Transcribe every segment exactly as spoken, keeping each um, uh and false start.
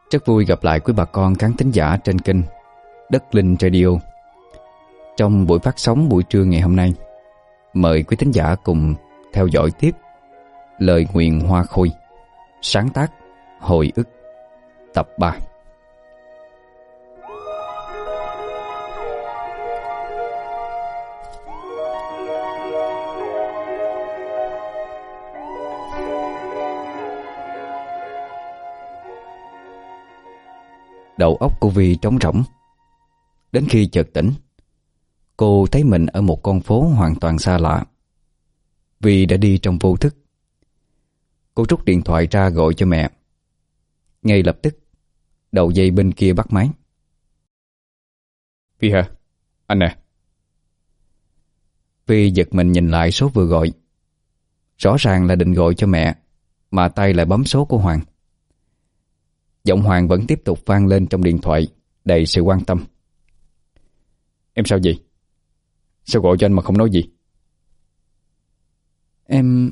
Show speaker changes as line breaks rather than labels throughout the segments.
Rất vui gặp lại quý bà con khán thính giả trên kênh Đất Linh Radio. Trong buổi phát sóng buổi trưa ngày hôm nay, mời quý thính giả cùng theo dõi tiếp Lời Nguyền Hoa Khôi, sáng tác Hồi ức, tập ba. Đầu óc của Vi trống rỗng. Đến khi chợt tỉnh, cô thấy mình ở một con phố hoàn toàn xa lạ. Vi đã đi trong vô thức. Cô rút điện thoại ra gọi cho mẹ. Ngay lập tức, đầu dây bên kia bắt máy.
Vi hả? Anh nè.
Vi giật mình nhìn lại số vừa gọi. Rõ ràng là định gọi cho mẹ, mà tay lại bấm số của Hoàng. Giọng Hoàng vẫn tiếp tục vang lên trong điện thoại, đầy sự quan tâm.
Em sao vậy? Sao gọi cho anh mà không nói gì?
Em...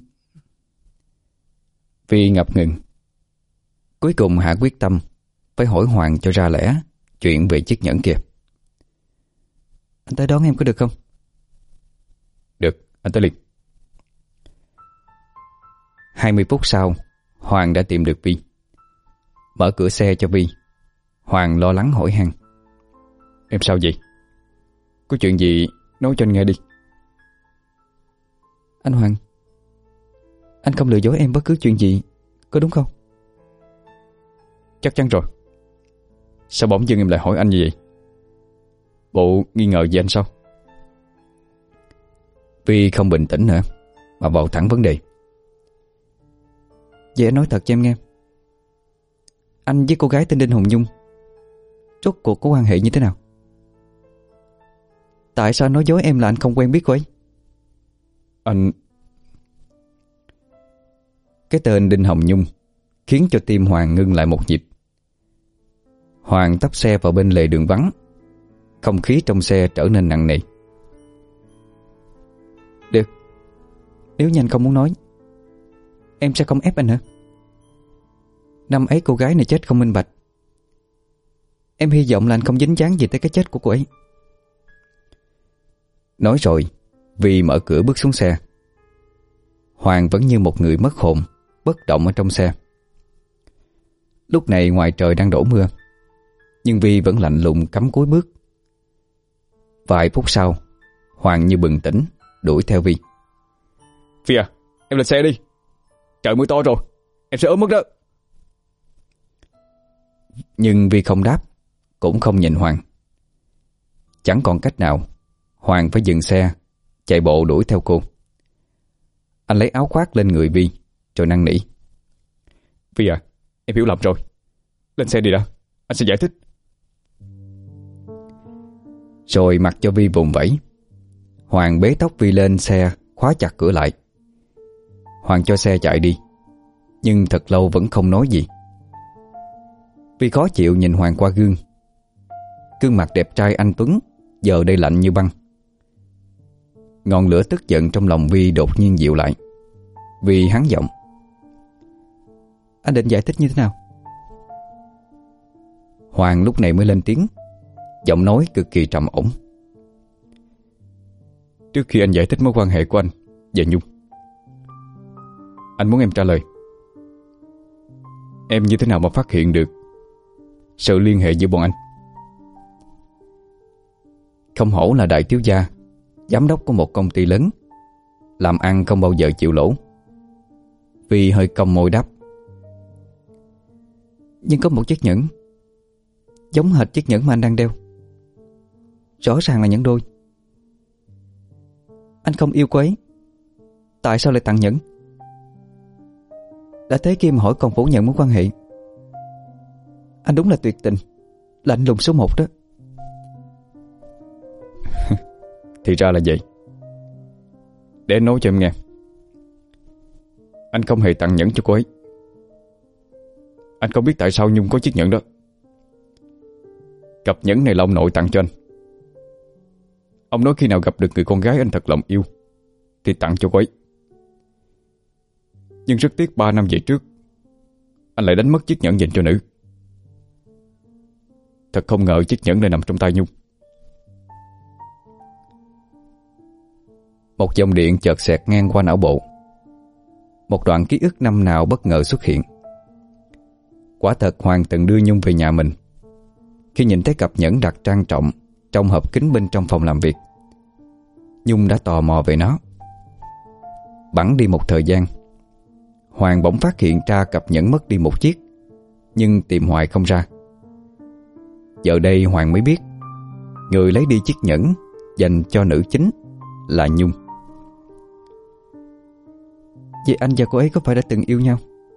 Vi ngập ngừng. Cuối cùng hạ quyết tâm phải hỏi Hoàng cho ra lẽ chuyện về chiếc nhẫn kia. Anh tới đón em có được không?
Được, anh tới liền.
Hai mươi phút sau, Hoàng đã tìm được Vi. Mở cửa xe cho Vi. Hoàng lo lắng hỏi han.
Em sao vậy? Có chuyện gì nói cho anh nghe đi.
Anh Hoàng, anh không lừa dối em bất cứ chuyện gì, có đúng không?
Chắc chắn rồi. Sao bỗng dưng em lại hỏi anh như vậy? Bộ nghi ngờ gì anh sao?
Vi không bình tĩnh nữa, mà vào thẳng vấn đề. Vậy anh nói thật cho em nghe, anh với cô gái tên Đinh Hồng Nhung rốt cuộc có quan hệ như thế nào? Tại sao anh nói dối em là anh không quen biết cô ấy?
Anh...
Cái tên Đinh Hồng Nhung khiến cho tim Hoàng ngưng lại một nhịp. Hoàng tấp xe vào bên lề đường vắng. Không khí trong xe trở nên nặng nề. Được, nếu như anh không muốn nói, em sẽ không ép anh nữa. Năm ấy cô gái này chết không minh bạch. Em hy vọng là anh không dính dáng gì tới cái chết của cô ấy. Nói rồi, Vi mở cửa bước xuống xe. Hoàng vẫn như một người mất hồn, bất động ở trong xe. Lúc này ngoài trời đang đổ mưa, nhưng Vi vẫn lạnh lùng cắm cúi bước. Vài phút sau, Hoàng như bừng tỉnh, đuổi theo Vi.
Vi à, em lên xe đi. Trời mưa to rồi, em sẽ ốm mất đó.
Nhưng Vi không đáp, cũng không nhìn Hoàng. Chẳng còn cách nào, Hoàng phải dừng xe, chạy bộ đuổi theo cô. Anh lấy áo khoác lên người Vi, rồi năn nỉ.
Vi à, em hiểu lầm rồi. Lên xe đi đã, anh sẽ giải thích.
Rồi mặc cho Vi vùng vẫy. Hoàng bế tóc Vi lên xe, khóa chặt cửa lại. Hoàng cho xe chạy đi, nhưng thật lâu vẫn không nói gì. Vi khó chịu nhìn Hoàng qua gương. Gương mặt đẹp trai anh tuấn giờ đây lạnh như băng. Ngọn lửa tức giận trong lòng Vi đột nhiên dịu lại. Vi hắn giọng. Anh định giải thích như thế nào? Hoàng lúc này mới lên tiếng, giọng nói cực kỳ trầm ổn.
Trước khi anh giải thích mối quan hệ của anh và Nhung, anh muốn em trả lời. Em như thế nào mà phát hiện được sự liên hệ giữa bọn anh?
Không hổ là đại thiếu gia, giám đốc của một công ty lớn, làm ăn không bao giờ chịu lỗ. Vi hơi cong môi đáp. Nhưng có một chiếc nhẫn giống hệt chiếc nhẫn mà anh đang đeo. Rõ ràng là nhẫn đôi. Anh không yêu cô ấy, tại sao lại tặng nhẫn? Đã thế kia mà hỏi còn phủ nhận mối quan hệ. Anh đúng là tuyệt tình, lạnh lùng số một đó.
Thì ra là vậy. Để anh nói cho em nghe. Anh không hề tặng nhẫn cho cô ấy. Anh không biết tại sao Nhung có chiếc nhẫn đó. Cặp nhẫn này là ông nội tặng cho anh. Ông nói khi nào gặp được người con gái anh thật lòng yêu thì tặng cho cô ấy. Nhưng rất tiếc ba năm về trước anh lại đánh mất chiếc nhẫn dành cho nữ. Thật không ngờ chiếc nhẫn lại nằm trong tay Nhung.
Một dòng điện chợt xẹt ngang qua não bộ. Một đoạn ký ức năm nào bất ngờ xuất hiện. Quả thật Hoàng từng đưa Nhung về nhà mình. Khi nhìn thấy cặp nhẫn đặt trang trọng trong hộp kính bên trong phòng làm việc, Nhung đã tò mò về nó. Bẵng đi một thời gian, Hoàng bỗng phát hiện ra cặp nhẫn mất đi một chiếc, nhưng tìm hoài không ra. Giờ đây Hoàng mới biết người lấy đi chiếc nhẫn dành cho nữ chính là Nhung. Vậy anh và cô ấy có phải đã từng yêu nhau?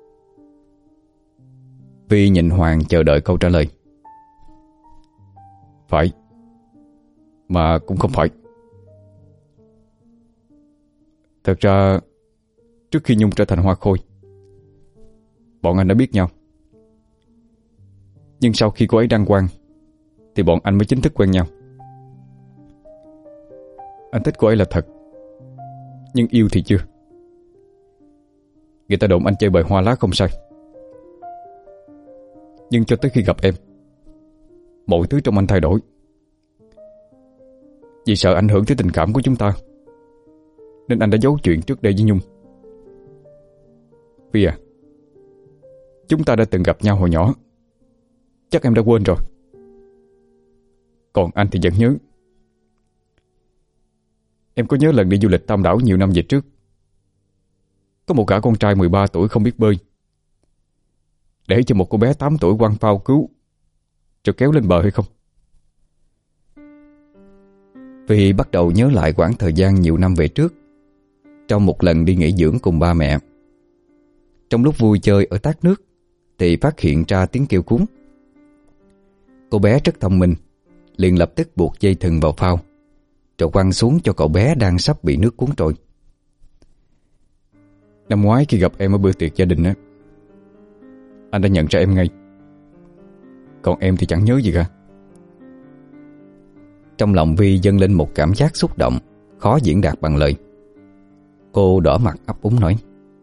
Vi nhìn Hoàng chờ đợi câu trả lời.
Phải, mà cũng không phải. Thật ra trước khi Nhung trở thành hoa khôi, bọn anh đã biết nhau. Nhưng sau khi cô ấy đăng quang thì bọn anh mới chính thức quen nhau. Anh thích cô ấy là thật, nhưng yêu thì chưa. Người ta đồn anh chơi bời hoa lá không sai, nhưng cho tới khi gặp em, mọi thứ trong anh thay đổi. Vì sợ ảnh hưởng tới tình cảm của chúng ta, nên anh đã giấu chuyện trước đây với Nhung. Vi à, chúng ta đã từng gặp nhau hồi nhỏ, chắc em đã quên rồi. Còn anh thì vẫn nhớ. Em có nhớ lần đi du lịch Tam Đảo nhiều năm về trước, có một gã con trai mười ba tuổi không biết bơi, để cho một cô bé tám tuổi quăng phao cứu rồi kéo lên bờ hay không?
Vì bắt đầu nhớ lại quãng thời gian nhiều năm về trước, trong một lần đi nghỉ dưỡng cùng ba mẹ. Trong lúc vui chơi ở thác nước thì phát hiện ra tiếng kêu cuốn. Cô bé rất thông minh, liền lập tức buộc dây thừng vào phao rồi quăng xuống cho cậu bé đang sắp bị nước cuốn trôi.
Năm ngoái khi gặp em ở bữa tiệc gia đình á, anh đã nhận ra em ngay. Còn em thì chẳng nhớ gì cả.
Trong lòng Vi dâng lên một cảm giác xúc động khó diễn đạt bằng lời. Cô đỏ mặt ấp úng nói: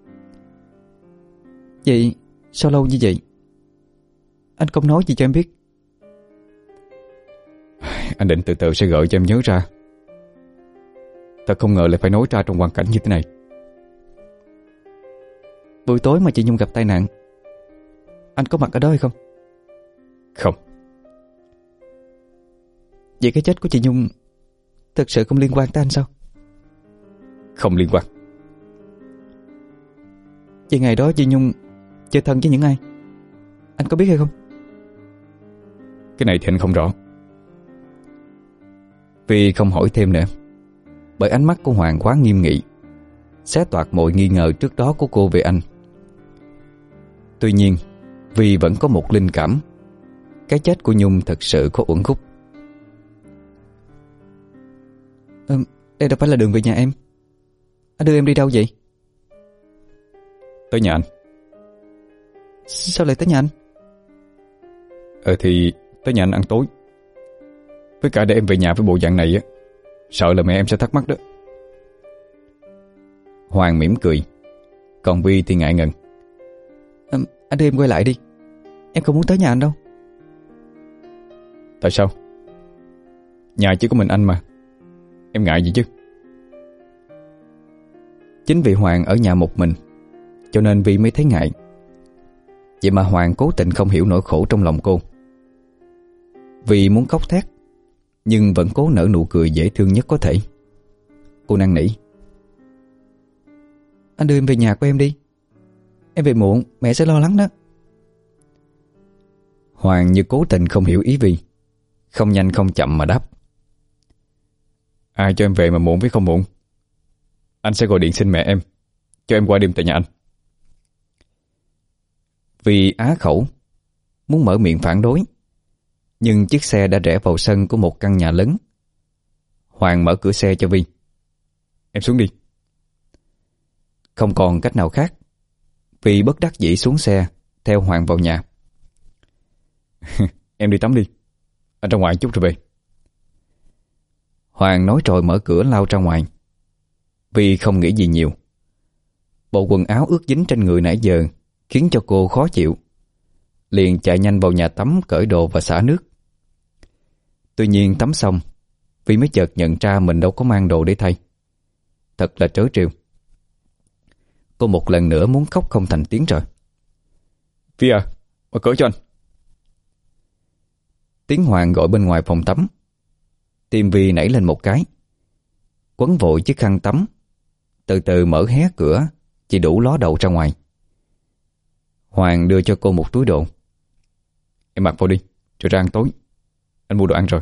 Vậy sao lâu như vậy? Anh không nói gì cho em biết?
Anh định từ từ sẽ gợi cho em nhớ ra. Thật không ngờ lại phải nói ra trong hoàn cảnh như thế này.
Buổi tối mà chị Nhung gặp tai nạn, anh có mặt ở đó hay không?
Không.
Vậy cái chết của chị Nhung thực sự không liên quan tới anh sao?
Không liên quan.
Vậy ngày đó chị Nhung chơi thân với những ai? Anh có biết hay không?
Cái này thì anh không rõ.
Vì không hỏi thêm nữa, bởi ánh mắt của Hoàng quá nghiêm nghị, xé toạc mọi nghi ngờ trước đó của cô về anh. Tuy nhiên Vi vẫn có một linh cảm, cái chết của Nhung thật sự có uẩn khúc. ừ, Đây đâu phải là đường về nhà em. Anh đưa em đi đâu vậy?
Tới nhà anh.
Sao lại tới nhà anh?
Ờ thì tới nhà anh ăn tối. Với cả để em về nhà với bộ dạng này á, sợ là mẹ em sẽ thắc mắc đó.
Hoàng mỉm cười, còn Vi thì ngại ngần. à, Anh đưa em quay lại đi, em không muốn tới nhà anh đâu.
Tại sao? Nhà chỉ có mình anh mà, em ngại gì chứ?
Chính vì Hoàng ở nhà một mình, cho nên Vi mới thấy ngại. Vậy mà Hoàng cố tình không hiểu nỗi khổ trong lòng cô. Vi muốn khóc thét, nhưng vẫn cố nở nụ cười dễ thương nhất có thể. Cô năn nỉ: Anh đưa em về nhà của em đi, em về muộn mẹ sẽ lo lắng đó. Hoàng như cố tình không hiểu ý Vi, không nhanh không chậm mà đáp:
Ai cho em về mà muộn với không muộn? Anh sẽ gọi điện xin mẹ em cho em qua đêm tại nhà anh.
Vi á khẩu, muốn mở miệng phản đối, nhưng chiếc xe đã rẽ vào sân của một căn nhà lớn. Hoàng mở cửa xe cho Vi:
Em xuống đi.
Không còn cách nào khác, Vi bất đắc dĩ xuống xe theo Hoàng vào nhà.
Em đi tắm đi, anh ra ngoài chút rồi về.
Hoàng nói rồi mở cửa lao ra ngoài. Vi không nghĩ gì nhiều. Bộ quần áo ướt dính trên người nãy giờ khiến cho cô khó chịu, liền chạy nhanh vào nhà tắm cởi đồ và xả nước, Tuy nhiên tắm xong, Vi mới chợt nhận ra mình đâu có mang đồ để thay. Thật là trớ trêu. Cô một lần nữa muốn khóc không thành tiếng rồi.
Vi à, mở cửa cho anh.
Tiếng Hoàng gọi bên ngoài phòng tắm. Tim Vi nảy lên một cái. Quấn vội chiếc khăn tắm, từ từ mở hé cửa, chỉ đủ ló đầu ra ngoài. Hoàng đưa cho cô một túi đồ.
Em mặc vào đi, rồi ra ăn tối. Anh mua đồ ăn rồi.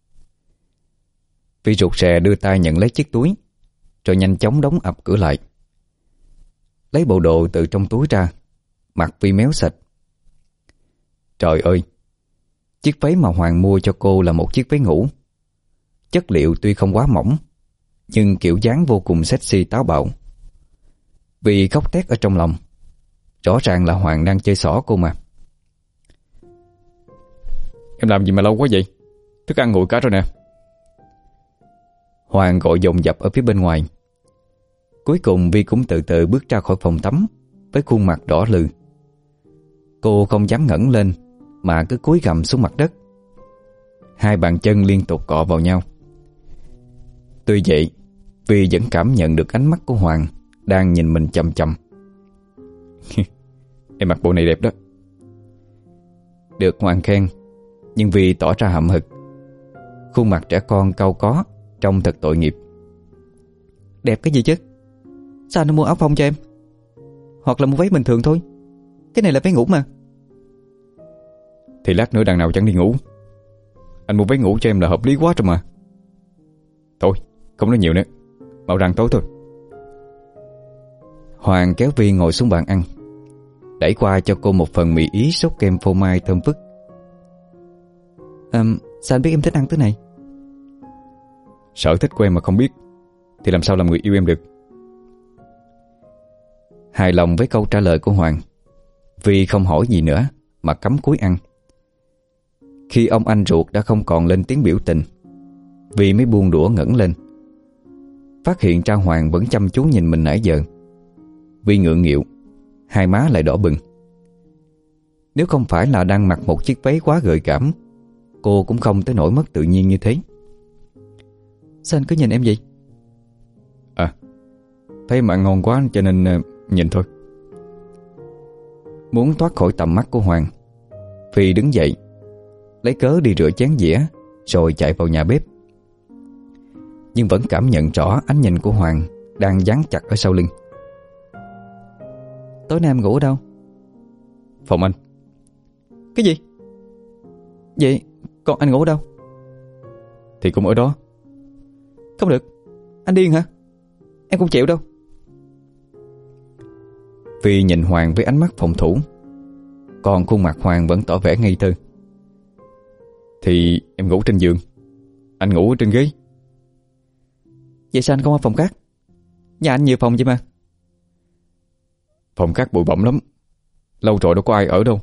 Vi rụt rè đưa tay nhận lấy chiếc túi, rồi nhanh chóng đóng ập cửa lại. Lấy bộ đồ từ trong túi ra, mặt Vi méo sạch. Trời ơi, chiếc váy mà Hoàng mua cho cô là một chiếc váy ngủ. Chất liệu tuy không quá mỏng, nhưng kiểu dáng vô cùng sexy táo bạo. Vi khóc thét ở trong lòng. Rõ ràng là Hoàng đang chơi xỏ cô mà.
Em làm gì mà lâu quá vậy? Thức ăn nguội cả rồi nè.
Hoàng gọi dồn dập ở phía bên ngoài. Cuối cùng Vi cũng từ từ bước ra khỏi phòng tắm với khuôn mặt đỏ lừ. Cô không dám ngẩng lên mà cứ cúi gằm xuống mặt đất. Hai bàn chân liên tục cọ vào nhau. Tuy vậy, Vi vẫn cảm nhận được ánh mắt của Hoàng đang nhìn mình chằm chằm.
Em mặc bộ này đẹp đó.
Được Hoàng khen, nhưng Vi tỏ ra hậm hực. Khuôn mặt trẻ con cau có, trông thật tội nghiệp. Đẹp cái gì chứ? Sao nó mua áo phông cho em? Hoặc là mua váy bình thường thôi. Cái này là váy ngủ mà.
Thì lát nữa đằng nào chẳng đi ngủ. Anh mua váy ngủ cho em là hợp lý quá rồi mà. Thôi, không nói nhiều nữa, mau ra ăn tối thôi.
Hoàng kéo Vi ngồi xuống bàn ăn, đẩy qua cho cô một phần mì ý sốt kem phô mai thơm phức. À, sao anh biết em thích ăn thứ này?
Sở thích của em mà không biết thì làm sao làm người yêu em được.
Hài lòng với câu trả lời của Hoàng, Vi không hỏi gì nữa mà cắm cúi ăn. Khi ông anh ruột đã không còn lên tiếng biểu tình, Vi mới buông đũa ngẩng lên. Phát hiện ra Hoàng vẫn chăm chú nhìn mình nãy giờ. Vi ngượng nghịu, hai má lại đỏ bừng. Nếu không phải là đang mặc một chiếc váy quá gợi cảm, cô cũng không tới nỗi mất tự nhiên như thế. Sao anh cứ nhìn em vậy?
À, thấy mà ngon quá cho nên uh, nhìn thôi.
Muốn thoát khỏi tầm mắt của Hoàng, Vi đứng dậy, lấy cớ đi rửa chén dĩa, rồi chạy vào nhà bếp. Nhưng vẫn cảm nhận rõ ánh nhìn của Hoàng đang dán chặt ở sau lưng. Tối nay em ngủ ở đâu?
Phòng anh.
Cái gì? Vậy còn anh ngủ ở đâu?
Thì cũng ở đó.
Không được, anh điên hả? Em không chịu đâu. Vi nhìn Hoàng với ánh mắt phòng thủ, còn khuôn mặt Hoàng vẫn tỏ vẻ ngây thơ.
Thì em ngủ trên giường, anh ngủ ở trên ghế.
Vậy sao anh không ở phòng khác? Nhà anh nhiều phòng vậy mà.
Phòng khác bụi bặm lắm, lâu rồi đâu có ai ở đâu.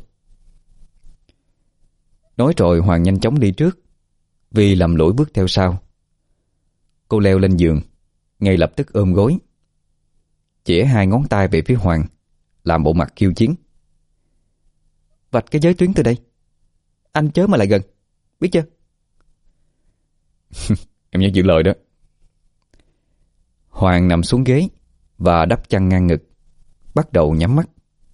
Nói rồi Hoàng nhanh chóng đi trước, Vi lầm lũi bước theo sau. Cô leo lên giường, ngay lập tức ôm gối, chĩa hai ngón tay về phía Hoàng, làm bộ mặt khiêu chiến. Vạch cái giới tuyến từ đây, anh chớ mà lại gần, biết chưa?
Em nhớ giữ lời đó.
Hoàng nằm xuống ghế và đắp chăn ngang ngực, bắt đầu nhắm mắt.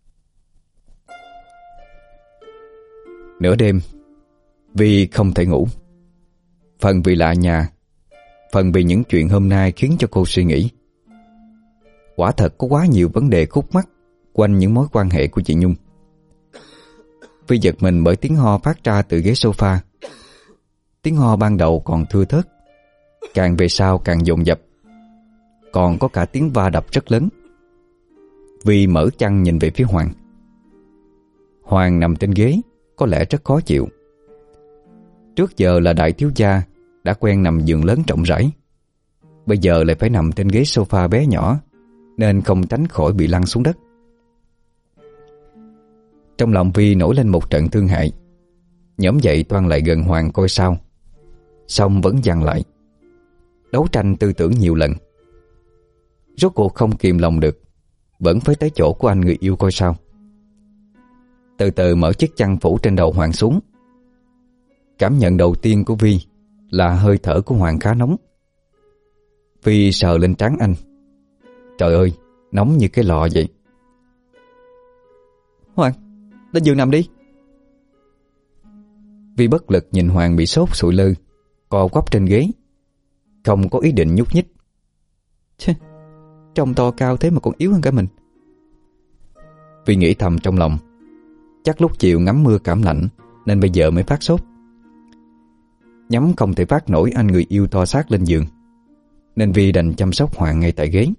Nửa đêm, Vi không thể ngủ. Phần vì lạ nhà, phần vì những chuyện hôm nay khiến cho cô suy nghĩ. Quả thật có quá nhiều vấn đề khúc mắc quanh những mối quan hệ của chị Nhung. Vi giật mình bởi tiếng ho phát ra từ ghế sofa. Tiếng ho ban đầu còn thưa thớt, càng về sau càng dồn dập, còn có cả tiếng va đập rất lớn. Vi mở chăn nhìn về phía Hoàng. Hoàng nằm trên ghế, có lẽ rất khó chịu. Trước giờ là đại thiếu gia, đã quen nằm giường lớn rộng rãi, bây giờ lại phải nằm trên ghế sofa bé nhỏ, nên không tránh khỏi bị lăn xuống đất. Trong lòng Vi nổi lên một trận thương hại, nhổm dậy toan lại gần Hoàng coi sao, xong vẫn dằn lại. Đấu tranh tư tưởng nhiều lần, rốt cuộc không kìm lòng được, vẫn phải tới chỗ của anh người yêu coi sao. Từ từ mở chiếc chăn phủ trên đầu Hoàng xuống. Cảm nhận đầu tiên của Vi là hơi thở của Hoàng khá nóng. Vi sờ lên trán anh. Trời ơi, nóng như cái lò vậy. Hoàng, lên giường nằm đi. Vi bất lực nhìn Hoàng bị sốt sụi lơ, co quắp trên ghế, không có ý định nhúc nhích. Chê, trông to cao thế mà còn yếu hơn cả mình. Vi nghĩ thầm trong lòng, chắc lúc chiều ngắm mưa cảm lạnh nên bây giờ mới phát sốt. Nhắm không thể phát nổi anh người yêu to xác lên giường, nên Vi đành chăm sóc Hoàng ngay tại ghế.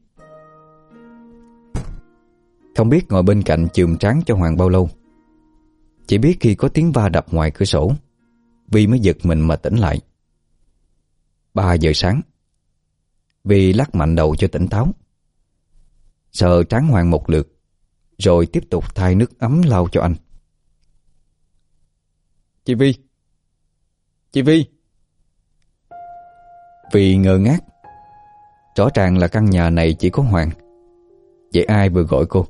Không biết ngồi bên cạnh chườm trán cho Hoàng bao lâu. Chỉ biết khi có tiếng va đập ngoài cửa sổ, Vi mới giật mình mà tỉnh lại. Ba giờ sáng. Vi lắc mạnh đầu cho tỉnh táo, sờ trán Hoàng một lượt, rồi tiếp tục thay nước ấm lau cho anh. Chị Vi! Chị Vi! Vi ngơ ngác. Rõ ràng là căn nhà này chỉ có Hoàng, vậy ai vừa gọi cô?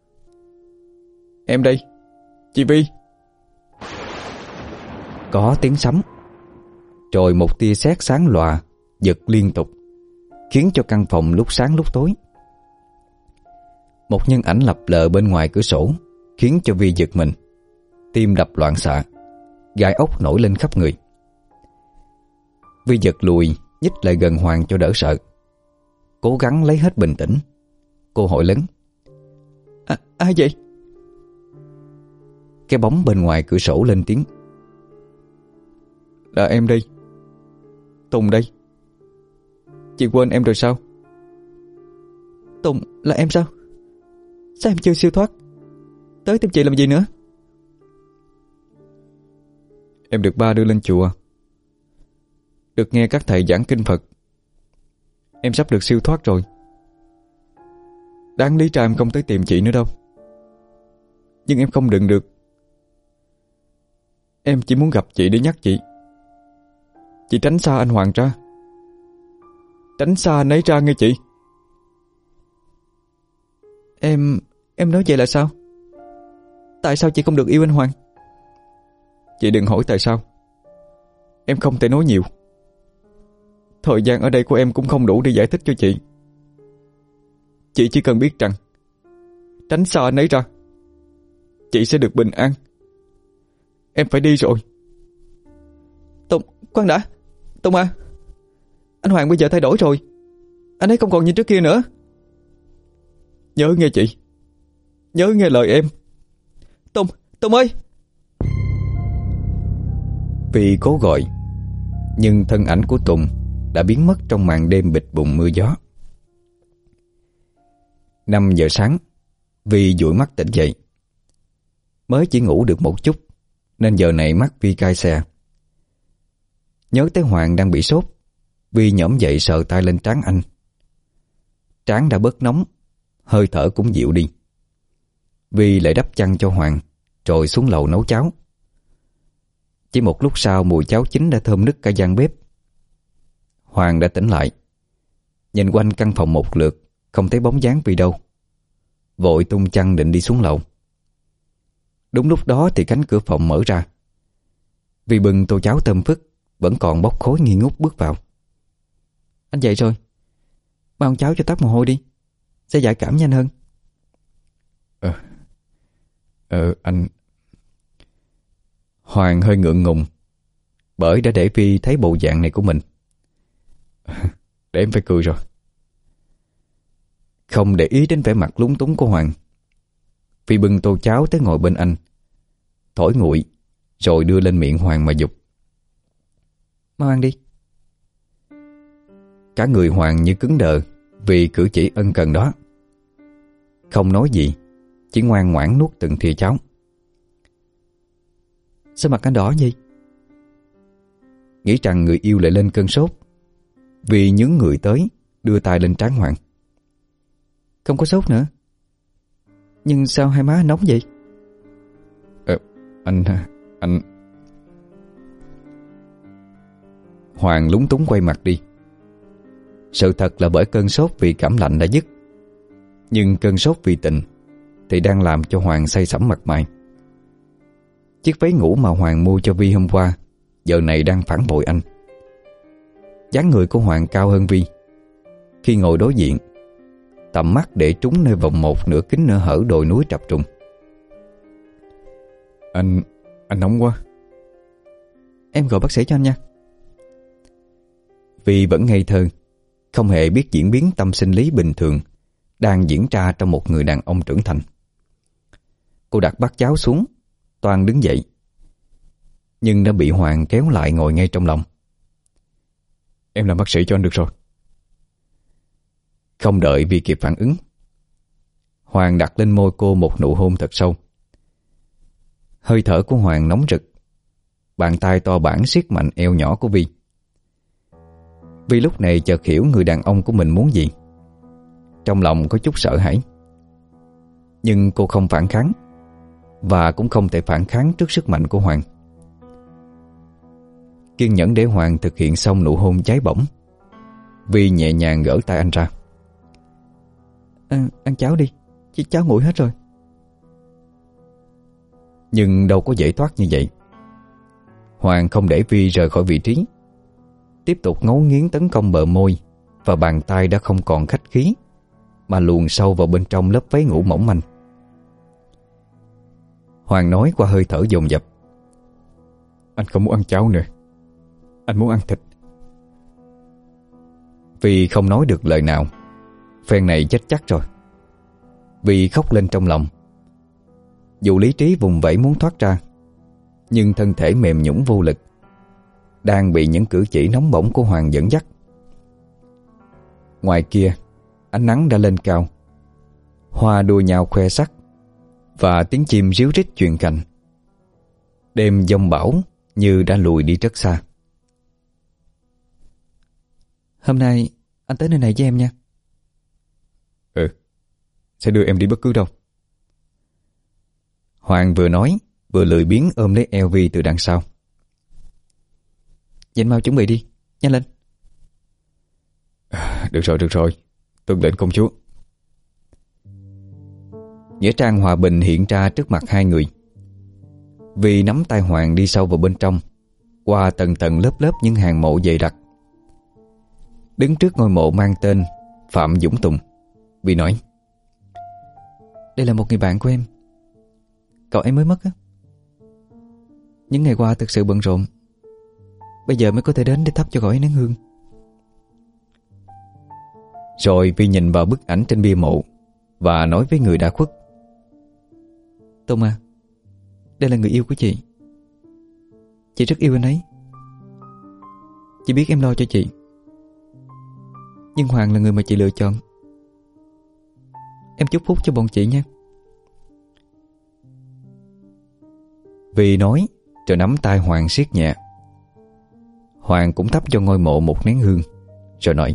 Em đây, chị Vi! Có tiếng sấm, rồi một tia sét sáng lòa giật liên tục, khiến cho căn phòng lúc sáng lúc tối. Một nhân ảnh lập lờ bên ngoài cửa sổ khiến cho Vi giật mình, tim đập loạn xạ, gai ốc nổi lên khắp người. Vi giật lùi, nhích lại gần Hoàng cho đỡ sợ, cố gắng lấy hết bình tĩnh. Cô hỏi lớn: À, ai vậy? Cái bóng bên ngoài cửa sổ lên tiếng: Là em đây, Tùng đây. Chị quên em rồi sao? Tùng là em sao? Sao em chưa siêu thoát? Tới tìm chị làm gì nữa? Em được ba đưa lên chùa, được nghe các thầy giảng kinh Phật. Em sắp được siêu thoát rồi. Đáng lý ra em không tới tìm chị nữa đâu, nhưng em không đựng được. Em chỉ muốn gặp chị để nhắc chị. Chị tránh xa anh Hoàng ra, tránh xa anh ấy ra nghe chị. Em... em nói vậy là sao? Tại sao chị không được yêu anh Hoàng? Chị đừng hỏi tại sao. Em không thể nói nhiều. Thời gian ở đây của em cũng không đủ để giải thích cho chị. Chị chỉ cần biết rằng tránh xa anh ấy ra, chị sẽ được bình an. Em phải đi rồi. Tùng, khoan đã. Tùng à, anh Hoàng bây giờ thay đổi rồi. Anh ấy không còn như trước kia nữa. Nhớ nghe chị, nhớ nghe lời em. Tùng, Tùng ơi! Vì cố gọi, nhưng thân ảnh của Tùng đã biến mất trong màn đêm bịt bùng mưa gió. Năm giờ sáng, Vi dụi mắt tỉnh dậy. Mới chỉ ngủ được một chút, nên giờ này mắt Vi cay xè. Nhớ tới Hoàng đang bị sốt, Vi nhõm dậy sờ tay lên trán anh. Trán đã bớt nóng, hơi thở cũng dịu đi. Vi lại đắp chăn cho Hoàng, rồi xuống lầu nấu cháo. Chỉ một lúc sau mùi cháo chín đã thơm nức cả gian bếp. Hoàng đã tỉnh lại, nhìn quanh căn phòng một lượt, không thấy bóng dáng Vi đâu. Vội tung chăn định đi xuống lầu. Đúng lúc đó thì cánh cửa phòng mở ra. Vi bưng tô cháo thơm phức vẫn còn bốc khói nghi ngút bước vào. Anh dậy rồi, bao cháo cho tắt mồ hôi đi, sẽ giải cảm nhanh hơn. Ờ, ờ anh... Hoàng hơi ngượng ngùng, bởi đã để Vi thấy bộ dạng này của mình. Để em phải cười rồi. Không để ý đến vẻ mặt lúng túng của Hoàng, Vi bưng tô cháo tới ngồi bên anh, thổi nguội, rồi đưa lên miệng Hoàng mà giục. Mau ăn đi. Cả người Hoàng như cứng đờ vì cử chỉ ân cần đó. Không nói gì, chỉ ngoan ngoãn nuốt từng thìa cháo. Sao mặt anh đỏ vậy? Nghĩ rằng người yêu lại lên cơn sốt, vì nhướng người tới, đưa tay lên trán Hoàng. Không có sốt nữa. Nhưng sao hai má nóng vậy? Ờ, anh... anh... Hoàng lúng túng quay mặt đi. Sự thật là bởi cơn sốt vì cảm lạnh đã dứt, nhưng cơn sốt vì tình thì đang làm cho Hoàng say sẩm mặt mày. Chiếc váy ngủ mà Hoàng mua cho Vi hôm qua giờ này đang phản bội anh. Dáng người của Hoàng cao hơn Vi. Khi ngồi đối diện, tầm mắt để trúng nơi vòng một nửa kính nửa hở đồi núi trập trùng.
Anh... anh nóng quá.
Em gọi bác sĩ cho anh nha.
Vi vẫn ngây thơ, không hề biết diễn biến tâm sinh lý bình thường đang diễn ra trong một người đàn ông trưởng thành. Cô đặt bát cháo xuống, toan đứng dậy, nhưng đã bị Hoàng kéo lại ngồi ngay trong lòng.
Em làm bác sĩ cho anh được rồi.
Không đợi Vi kịp phản ứng, Hoàng đặt lên môi cô một nụ hôn thật sâu. Hơi thở của Hoàng nóng rực. Bàn tay to bản siết mạnh eo nhỏ của Vi. Vi lúc này chợt hiểu người đàn ông của mình muốn gì. Trong lòng có chút sợ hãi, nhưng cô không phản kháng, và cũng không thể phản kháng trước sức mạnh của Hoàng. Kiên nhẫn để Hoàng thực hiện xong nụ hôn cháy bỏng, Vi nhẹ nhàng gỡ tay anh ra.
à, Ăn cháo đi, chứ cháo nguội hết rồi.
Nhưng đâu có dễ thoát như vậy. Hoàng không để Vi rời khỏi vị trí, tiếp tục ngấu nghiến tấn công bờ môi và bàn tay đã không còn khách khí, mà luồn sâu vào bên trong lớp váy ngủ mỏng manh. Hoàng nói qua hơi thở dồn dập.
Anh không muốn ăn cháo nữa, anh muốn ăn thịt.
Vi không nói được lời nào. Phen này chết chắc rồi. Vi khóc lên trong lòng. Dù lý trí vùng vẫy muốn thoát ra, nhưng thân thể mềm nhũn vô lực, đang bị những cử chỉ nóng bỏng của Hoàng dẫn dắt. Ngoài kia, ánh nắng đã lên cao. Hoa đua nhau khoe sắc, và tiếng chim ríu rít truyền cành. Đêm giông bão như đã lùi đi rất xa.
Hôm nay anh tới nơi này với em nha.
Ừ, sẽ đưa em đi bất cứ đâu.
Hoàng vừa nói vừa lười biếng ôm lấy eo Vi từ đằng sau.
Vậy anh mau chuẩn bị đi, nhanh lên.
Được rồi, được rồi, tuân lệnh công chúa.
Nghĩa trang hòa bình hiện ra trước mặt hai người. Vi nắm tay Hoàng đi sâu vào bên trong, qua tầng tầng lớp lớp những hàng mộ dày đặc. Đứng trước ngôi mộ mang tên Phạm Dũng Tùng, Vi nói:
Đây là một người bạn của em. Cậu ấy mới mất á. Những ngày qua thực sự bận rộn, bây giờ mới có thể đến để thắp cho cậu ấy nén hương.
Rồi Vi nhìn vào bức ảnh trên bia mộ và nói với người đã khuất:
Tùng à, đây là người yêu của chị. Chị rất yêu anh ấy. Chị biết em lo cho chị, nhưng Hoàng là người mà chị lựa chọn. Em chúc phúc cho bọn chị nha.
Vi nói rồi nắm tay Hoàng siết nhẹ. Hoàng cũng thắp cho ngôi mộ một nén hương, rồi nói: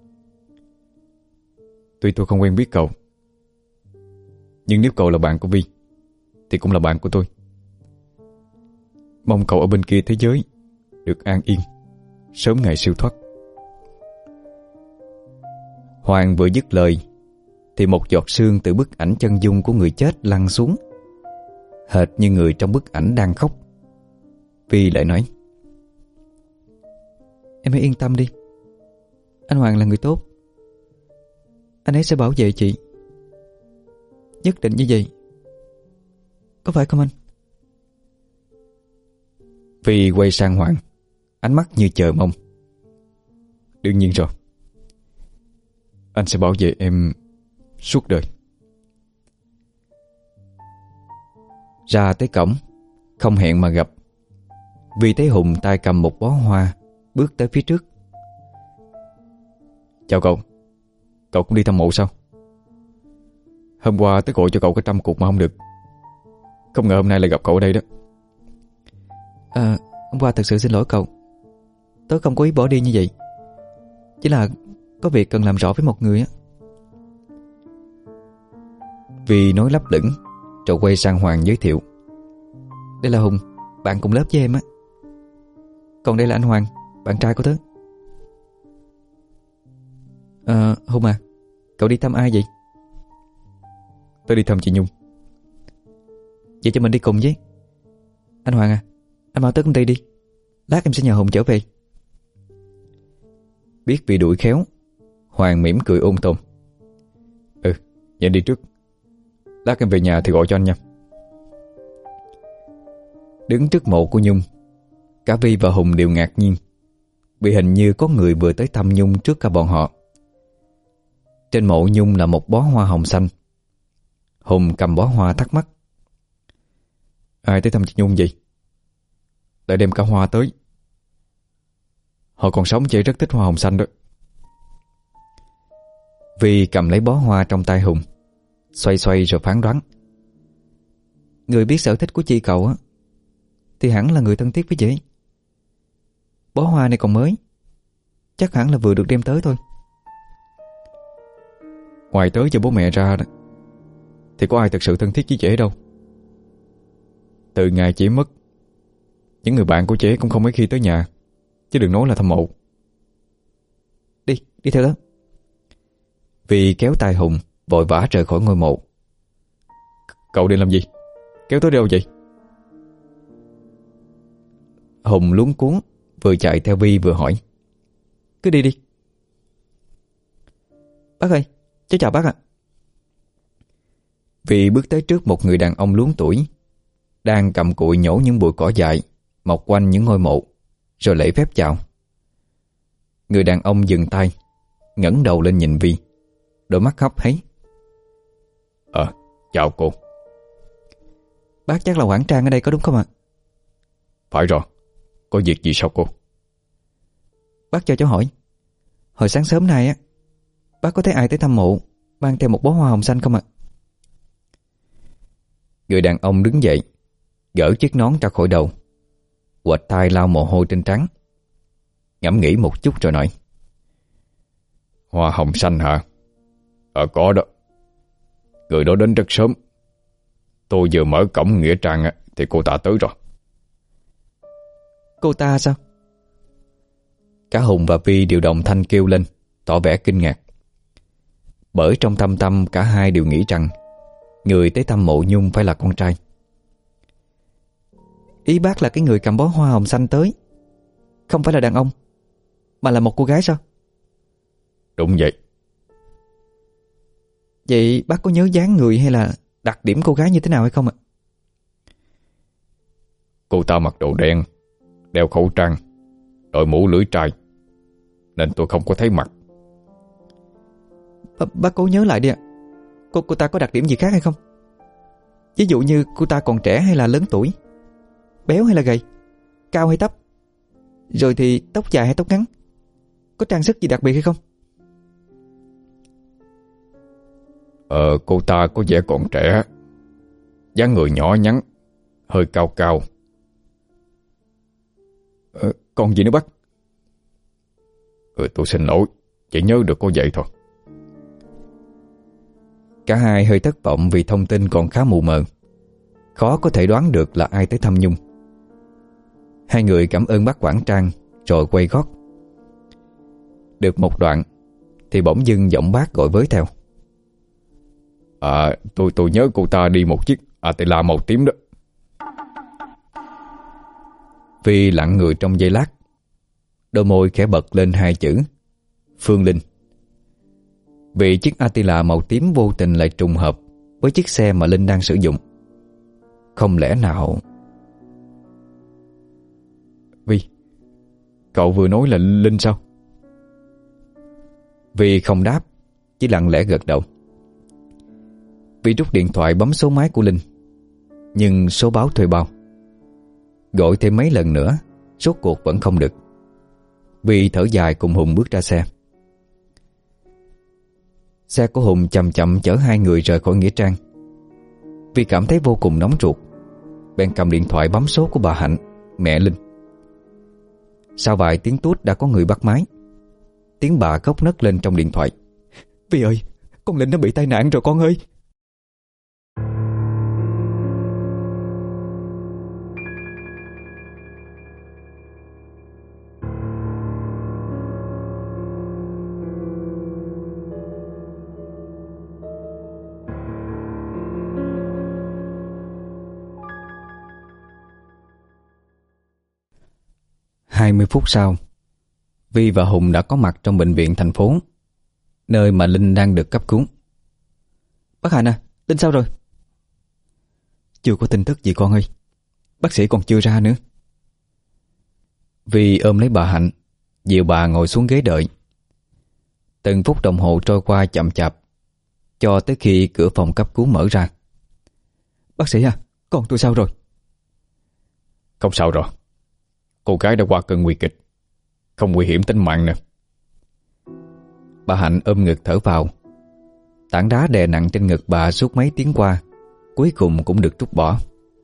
Tuy tôi không quen biết cậu, nhưng nếu cậu là bạn của Vi thì cũng là bạn của tôi. Mong cậu ở bên kia thế giới được an yên, sớm ngày siêu thoát.
Hoàng vừa dứt lời thì một giọt sương từ bức ảnh chân dung của người chết lăn xuống, hệt như người trong bức ảnh đang khóc. Vi lại nói:
Em hãy yên tâm đi, anh Hoàng là người tốt. Anh ấy sẽ bảo vệ chị. Nhất định như vậy, có phải không anh?
Vi quay sang Hoàng, ánh mắt như chờ mong.
Đương nhiên rồi, anh sẽ bảo vệ em suốt đời.
Ra tới cổng, không hẹn mà gặp, Vi thấy Hùng tay cầm một bó hoa bước tới phía trước.
Chào cậu. Cậu cũng đi thăm mộ sao? Hôm qua tớ gọi cho cậu cái trăm cuộc mà không được. Không ngờ hôm nay lại gặp cậu ở đây đó.
À, hôm qua thật sự xin lỗi cậu. Tớ không có ý bỏ đi như vậy. Chỉ là có việc cần làm rõ với một người á.
Vi nói lấp lửng, rồi quay sang Hoàng giới thiệu:
Đây là Hùng, bạn cùng lớp với em á. Còn đây là anh Hoàng, bạn trai của tớ. À, Hùng à, cậu đi thăm ai vậy?
Tớ đi thăm chị Nhung.
Vậy cho mình đi cùng với. Anh Hoàng à, anh mau tới công ty đi. Lát em sẽ nhờ Hùng trở về.
Biết Vi đuổi khéo, Hoàng mỉm cười ôn tồn. Ừ, vậy đi trước. Lát em về nhà thì gọi cho anh nha. Đứng trước mộ của Nhung, cả Vi và Hùng đều ngạc nhiên, vì hình như có người vừa tới thăm Nhung trước cả bọn họ. Trên mộ Nhung là một bó hoa hồng xanh. Hùng cầm bó hoa thắc mắc. Ai tới thăm chị Nhung vậy? Lại đem cả hoa tới. Họ còn sống chị rất thích hoa hồng xanh đó. Vi cầm lấy bó hoa trong tay Hùng, xoay xoay rồi phán đoán. Người biết sở thích của chị cậu á thì hẳn là người thân thiết với chị. Bó hoa này còn mới, chắc hẳn là vừa được đem tới thôi. Ngoài tới cho bố mẹ ra đó thì có ai thực sự thân thiết với chị đâu. Từ ngày chị mất, những người bạn của chị cũng không mấy khi tới nhà, chứ đừng nói là thăm mộ. Đi, đi theo đó. Vi kéo tay Hùng vội vã rời khỏi ngôi mộ. Cậu đi làm gì? Kéo tới đâu vậy? Hùng luống cuống, vừa chạy theo Vi vừa hỏi. Cứ đi đi. Bác ơi, cháu chào bác ạ. Vi bước tới trước một người đàn ông luống tuổi, đang cầm cụi nhổ những bụi cỏ dại mọc quanh những ngôi mộ, rồi lễ phép chào. Người đàn ông dừng tay, ngẩng đầu lên nhìn Vi, đôi mắt hấp háy. Ờ, chào cô. Bác chắc là Quảng Trang ở đây có đúng không ạ? Phải rồi, có việc gì sao cô? Bác cho cháu hỏi, hồi sáng sớm nay á, bác có thấy ai tới thăm mộ mang theo một bó hoa hồng xanh không ạ? Người đàn ông đứng dậy, gỡ chiếc nón ra khỏi đầu, quệt tay lau mồ hôi trên trán, ngẫm nghĩ một chút rồi nói. Hoa hồng xanh hả? Ờ có đó. Người đó đến rất sớm. Tôi vừa mở cổng nghĩa trang thì cô ta tới rồi. Cô ta sao? Cả Hùng và Vi đều đồng thanh kêu lên, tỏ vẻ kinh ngạc. Bởi trong thâm tâm cả hai đều nghĩ rằng người tới thăm mộ Nhung phải là con trai. Ý bác là cái người cầm bó hoa hồng xanh tới không phải là đàn ông, mà là một cô gái sao? Đúng vậy. Vậy bác có nhớ dáng người hay là đặc điểm cô gái như thế nào hay không ạ? Cô ta mặc đồ đen, đeo khẩu trang, đội mũ lưỡi trai, nên tôi không có thấy mặt. B- Bác cố nhớ lại đi ạ. Cô, cô ta có đặc điểm gì khác hay không? Ví dụ như cô ta còn trẻ hay là lớn tuổi, béo hay là gầy, cao hay thấp, rồi thì tóc dài hay tóc ngắn, có trang sức gì đặc biệt hay không? Ờ, cô ta có vẻ còn trẻ, dáng người nhỏ nhắn, hơi cao cao. Ờ, còn gì nữa bác? Ừ, tôi xin lỗi, chỉ nhớ được có vậy thôi. Cả hai hơi thất vọng vì thông tin còn khá mù mờ, khó có thể đoán được là ai tới thăm Nhung. Hai người cảm ơn bác quản trang rồi quay gót. Được một đoạn thì bỗng dưng giọng bác gọi với theo. À, tôi tôi nhớ cô ta đi một chiếc Atila màu tím đó. Vi lặng người trong giây lát, đôi môi khẽ bật lên hai chữ Phương Linh. Vì chiếc Atila màu tím vô tình lại trùng hợp với chiếc xe mà Linh đang sử dụng. Không lẽ nào... Vi, cậu vừa nói là Linh sao? Vi không đáp, chỉ lặng lẽ gật đầu. Vi rút điện thoại bấm số máy của Linh, nhưng số báo thuê bao. Gọi thêm mấy lần nữa, rốt cuộc vẫn không được. Vi thở dài cùng Hùng bước ra xe. Xe của Hùng chậm chậm chở hai người rời khỏi nghĩa trang. Vi cảm thấy vô cùng nóng ruột, bèn cầm điện thoại bấm số của bà Hạnh, mẹ Linh. Sau vài tiếng tút đã có người bắt máy. Tiếng bà khóc nấc lên trong điện thoại. Vi ơi, con Linh nó bị tai nạn rồi con ơi. Hai mươi phút sau, Vi và Hùng đã có mặt trong bệnh viện thành phố, nơi mà Linh đang được cấp cứu.
Bác Hạnh à, Linh sao rồi? Chưa có tin tức gì con ơi. Bác sĩ còn chưa ra nữa.
Vi ôm lấy bà Hạnh, dìu bà ngồi xuống ghế đợi. Từng phút đồng hồ trôi qua chậm chạp, cho tới khi cửa phòng cấp cứu mở ra.
Bác sĩ à, con tôi sao rồi?
Không sao rồi. Cô gái đã qua cơn nguy kịch, không nguy hiểm tính mạng nữa.
Bà Hạnh ôm ngực thở vào. Tảng đá đè nặng trên ngực bà suốt mấy tiếng qua cuối cùng cũng được trút bỏ.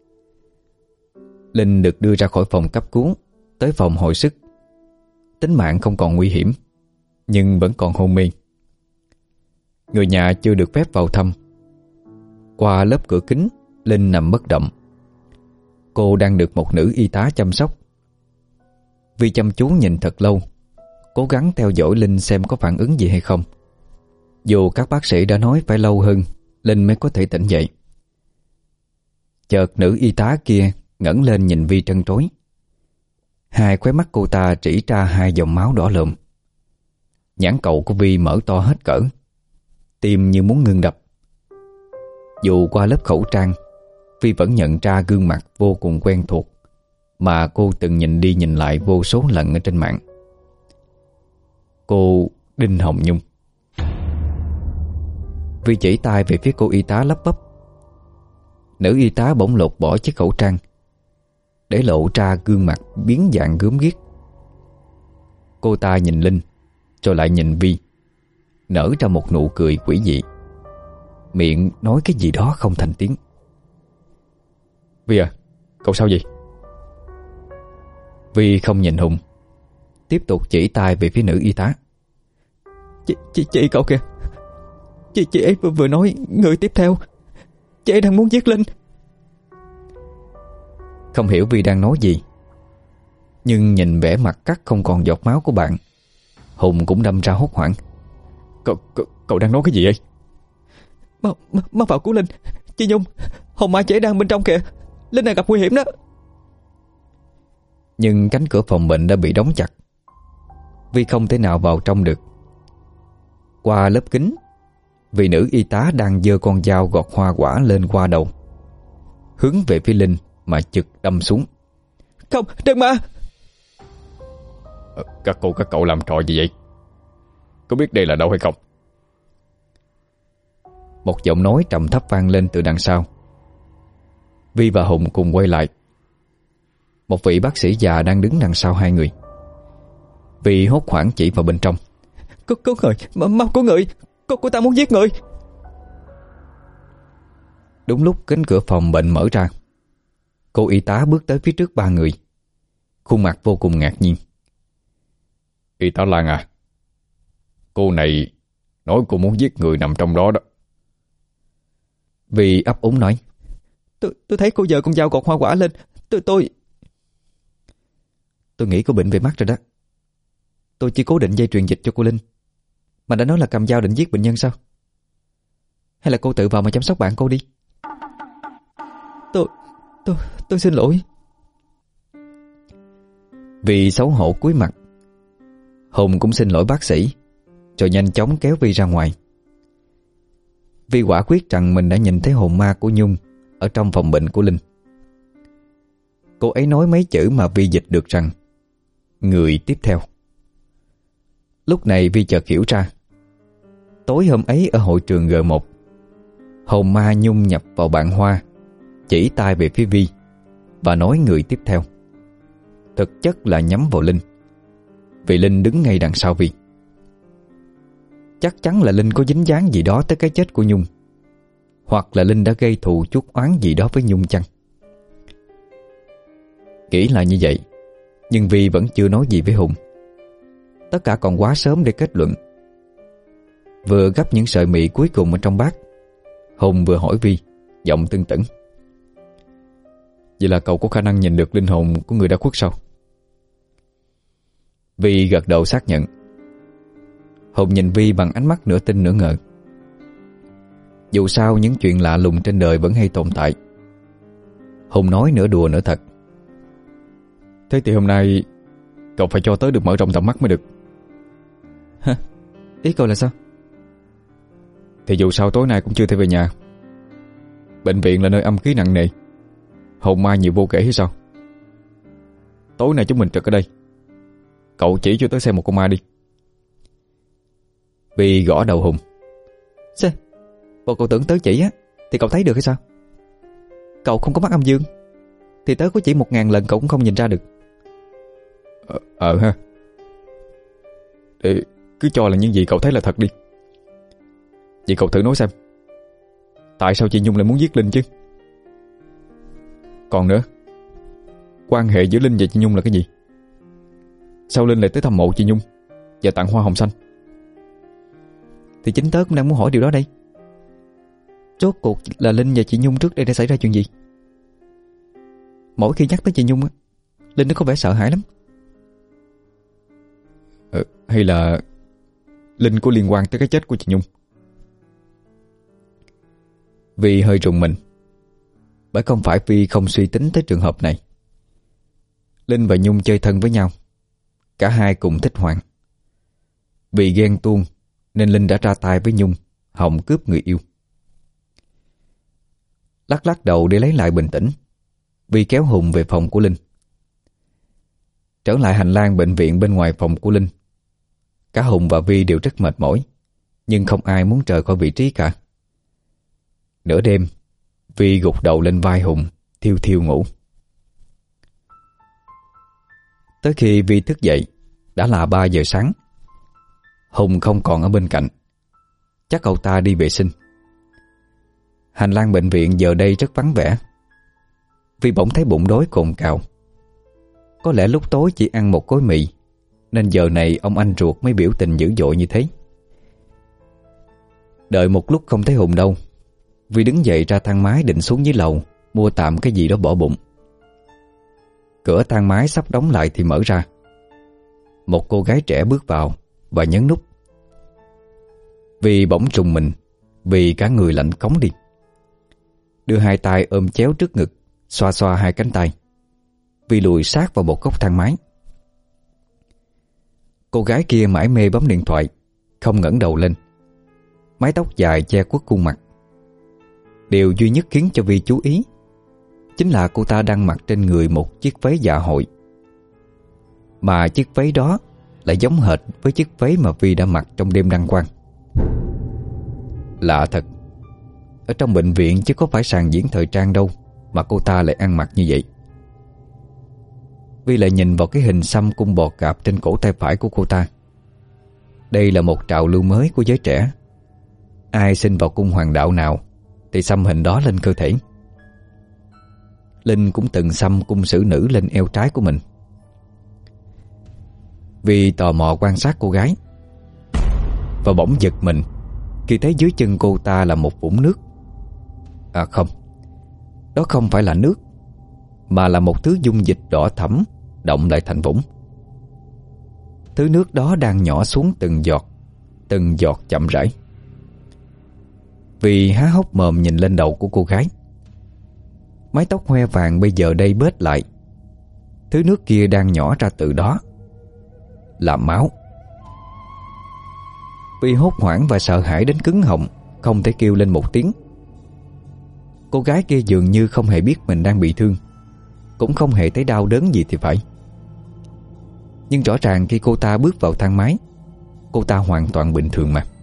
Linh được đưa ra khỏi phòng cấp cứu tới phòng hồi sức. Tính mạng không còn nguy hiểm, nhưng vẫn còn hôn mê. Người nhà chưa được phép vào thăm. Qua lớp cửa kính, Linh nằm bất động. Cô đang được một nữ y tá chăm sóc. Vi chăm chú nhìn thật lâu, cố gắng theo dõi Linh xem có phản ứng gì hay không. Dù các bác sĩ đã nói phải lâu hơn Linh mới có thể tỉnh dậy. Chợt nữ y tá kia ngẩng lên nhìn Vi trân trối. Hai khóe mắt cô ta rỉ ra hai dòng máu đỏ lồm. Nhãn cầu của Vi mở to hết cỡ, tim như muốn ngưng đập. Dù qua lớp khẩu trang, Vi vẫn nhận ra gương mặt vô cùng quen thuộc mà cô từng nhìn đi nhìn lại vô số lần ở trên mạng. Cô Đinh Hồng Nhung. Vi chỉ tay về phía cô y tá lắp bắp. Nữ y tá bỗng lột bỏ chiếc khẩu trang, để lộ ra gương mặt biến dạng gớm ghiếc. Cô ta nhìn Linh, rồi lại nhìn Vi, nở ra một nụ cười quỷ dị, miệng nói cái gì đó không thành tiếng.
Vi à, cậu sao vậy?
Vi không nhìn Hùng, tiếp tục chỉ tay về phía nữ y tá.
Chị, chị, chị cậu kìa. Chị, chị ấy vừa, vừa nói người tiếp theo. Chị ấy đang muốn giết Linh.
Không hiểu Vi đang nói gì, nhưng nhìn vẻ mặt cắt không còn giọt máu của bạn, Hùng cũng đâm ra hốt hoảng.
Cậu, cậu, cậu đang nói cái gì vậy?
Mau, mau vào cứu Linh. Chị Nhung, Hồng Mai chị ấy đang bên trong kìa. Linh này gặp nguy hiểm đó.
Nhưng cánh cửa phòng bệnh đã bị đóng chặt, Vi không thể nào vào trong được. Qua lớp kính, vị nữ y tá đang giơ con dao gọt hoa quả lên qua đầu, hướng về phía Linh mà chực đâm xuống.
Không, đừng mà.
ờ, Các cô các cậu làm trò gì vậy? Có biết đây là đâu hay không?
Một giọng nói trầm thấp vang lên từ đằng sau. Vi và Hùng cùng quay lại. Một vị bác sĩ già đang đứng đằng sau hai người. Vi hốt hoảng chỉ vào bên trong.
Có, có người, mau có người. Cô, cô ta muốn giết người.
Đúng lúc cánh cửa phòng bệnh mở ra, cô y tá bước tới phía trước ba người, khuôn mặt vô cùng ngạc nhiên.
Y tá Lan à, cô này nói cô muốn giết người nằm trong đó đó.
Vi ấp úng nói.
Tôi, tôi thấy cô vợ con dao gọt hoa quả lên. Tôi, tôi...
Tôi nghĩ cô bệnh về mắt rồi đó. Tôi chỉ cố định dây truyền dịch cho cô Linh, mà đã nói là cầm dao định giết bệnh nhân sao? Hay là cô tự vào mà chăm sóc bạn cô đi?
Tôi, tôi, tôi xin lỗi.
Vi xấu hổ cúi mặt. Hùng cũng xin lỗi bác sĩ, rồi nhanh chóng kéo Vi ra ngoài. Vi quả quyết rằng mình đã nhìn thấy hồn ma của Nhung ở trong phòng bệnh của Linh. Cô ấy nói mấy chữ mà Vi dịch được rằng người tiếp theo. Lúc này Vi chợt hiểu ra, tối hôm ấy ở hội trường G một, hồn ma Nhung nhập vào bạn Hoa, chỉ tay về phía Vi và nói người tiếp theo. Thực chất là nhắm vào Linh, vì Linh đứng ngay đằng sau Vi. Chắc chắn là Linh có dính dáng gì đó tới cái chết của Nhung, hoặc là Linh đã gây thù chuốc oán gì đó với Nhung chăng? Nghĩ là như vậy, nhưng Vi vẫn chưa nói gì với Hùng. Tất cả còn quá sớm để kết luận. Vừa gấp những sợi mì cuối cùng ở trong bát, Hùng vừa hỏi Vi, giọng tưng tửng.
Vậy là cậu có khả năng nhìn được linh hồn của người đã khuất sao?
Vi gật đầu xác nhận. Hùng nhìn Vi bằng ánh mắt nửa tin nửa ngờ. Dù sao những chuyện lạ lùng trên đời vẫn hay tồn tại. Hùng nói nửa đùa nửa thật.
Thế thì hôm nay cậu phải cho tớ được mở rộng tầm mắt mới được.
Ý cậu là sao?
Thì dù sao tối nay cũng chưa thể về nhà. Bệnh viện là nơi âm khí nặng nề, hồn ma nhiều vô kể hay sao? Tối nay chúng mình trực ở đây. Cậu chỉ cho tới xem một con ma đi.
Vi gõ đầu Hùng.
Sao? Bộ cậu tưởng tớ chỉ á thì cậu thấy được hay sao? Cậu không có mắt âm dương thì tớ có chỉ một ngàn lần cậu cũng không nhìn ra được.
Ờ, ờ ha. Để cứ cho là những gì cậu thấy là thật đi. Vậy cậu thử nói xem, tại sao chị Nhung lại muốn giết Linh chứ? Còn nữa, quan hệ giữa Linh và chị Nhung là cái gì? Sao Linh lại tới thăm mộ chị Nhung và tặng hoa hồng xanh?
Thì chính tớ cũng đang muốn hỏi điều đó đây. Rốt cuộc là Linh và chị Nhung trước đây đã xảy ra chuyện gì? Mỗi khi nhắc tới chị Nhung á, Linh nó có vẻ sợ hãi lắm.
ờ, Hay là Linh có liên quan tới cái chết của chị Nhung?
Vi hơi rùng mình, bởi không phải Vi không suy tính tới trường hợp này. Linh và Nhung chơi thân với nhau, cả hai cùng thích Hoàng. Vì ghen tuông nên Linh đã ra tay với Nhung, hòng cướp người yêu. Lắc lắc đầu để lấy lại bình tĩnh, Vi kéo Hùng về phòng của Linh. Trở lại hành lang bệnh viện bên ngoài phòng của Linh, cả Hùng và Vi đều rất mệt mỏi, nhưng không ai muốn rời khỏi vị trí cả. Nửa đêm, Vi gục đầu lên vai Hùng, thiêu thiêu ngủ. Tới khi Vi thức dậy, đã là ba giờ sáng. Hùng không còn ở bên cạnh, chắc cậu ta đi vệ sinh. Hành lang bệnh viện giờ đây rất vắng vẻ. Vi bỗng thấy bụng đói cồn cào. Có lẽ lúc tối chỉ ăn một gói mì, nên giờ này ông anh ruột mới biểu tình dữ dội như thế. Đợi một lúc không thấy Hùng đâu, Vi đứng dậy ra thang máy định xuống dưới lầu mua tạm cái gì đó bỏ bụng. Cửa thang máy sắp đóng lại thì mở ra. Một cô gái trẻ bước vào và nhấn nút. Vi bỗng trùng mình vì cả người lạnh cống đi. Đưa hai tay ôm chéo trước ngực, xoa xoa hai cánh tay. Vi lùi sát vào một góc thang máy. Cô gái kia mải mê bấm điện thoại, không ngẩng đầu lên. Mái tóc dài che khuất khuôn mặt. Điều duy nhất khiến cho Vi chú ý chính là cô ta đang mặc trên người một chiếc váy dạ hội, mà chiếc váy đó lại giống hệt với chiếc váy mà Vi đã mặc trong đêm đăng quang. Lạ thật, ở trong bệnh viện chứ có phải sàn diễn thời trang đâu mà cô ta lại ăn mặc như vậy. Vi lại nhìn vào cái hình xăm cung bò cạp trên cổ tay phải của cô ta. Đây là một trào lưu mới của giới trẻ. Ai sinh vào cung hoàng đạo nào thì xăm hình đó lên cơ thể. Linh cũng từng xăm cung sử nữ lên eo trái của mình. Vi tò mò quan sát cô gái, và bỗng giật mình khi thấy dưới chân cô ta là một vũng nước. À không, đó không phải là nước, mà là một thứ dung dịch đỏ thẫm động lại thành vũng. Thứ nước đó đang nhỏ xuống từng giọt, từng giọt chậm rãi. Vi há hốc mồm nhìn lên đầu của cô gái. Mái tóc hoe vàng bây giờ đây bết lại. Thứ nước kia đang nhỏ ra từ đó là máu. Vi hốt hoảng và sợ hãi đến cứng họng, không thể kêu lên một tiếng. Cô gái kia dường như không hề biết mình đang bị thương, cũng không hề thấy đau đớn gì thì phải. Nhưng rõ ràng khi cô ta bước vào thang máy, cô ta hoàn toàn bình thường mà.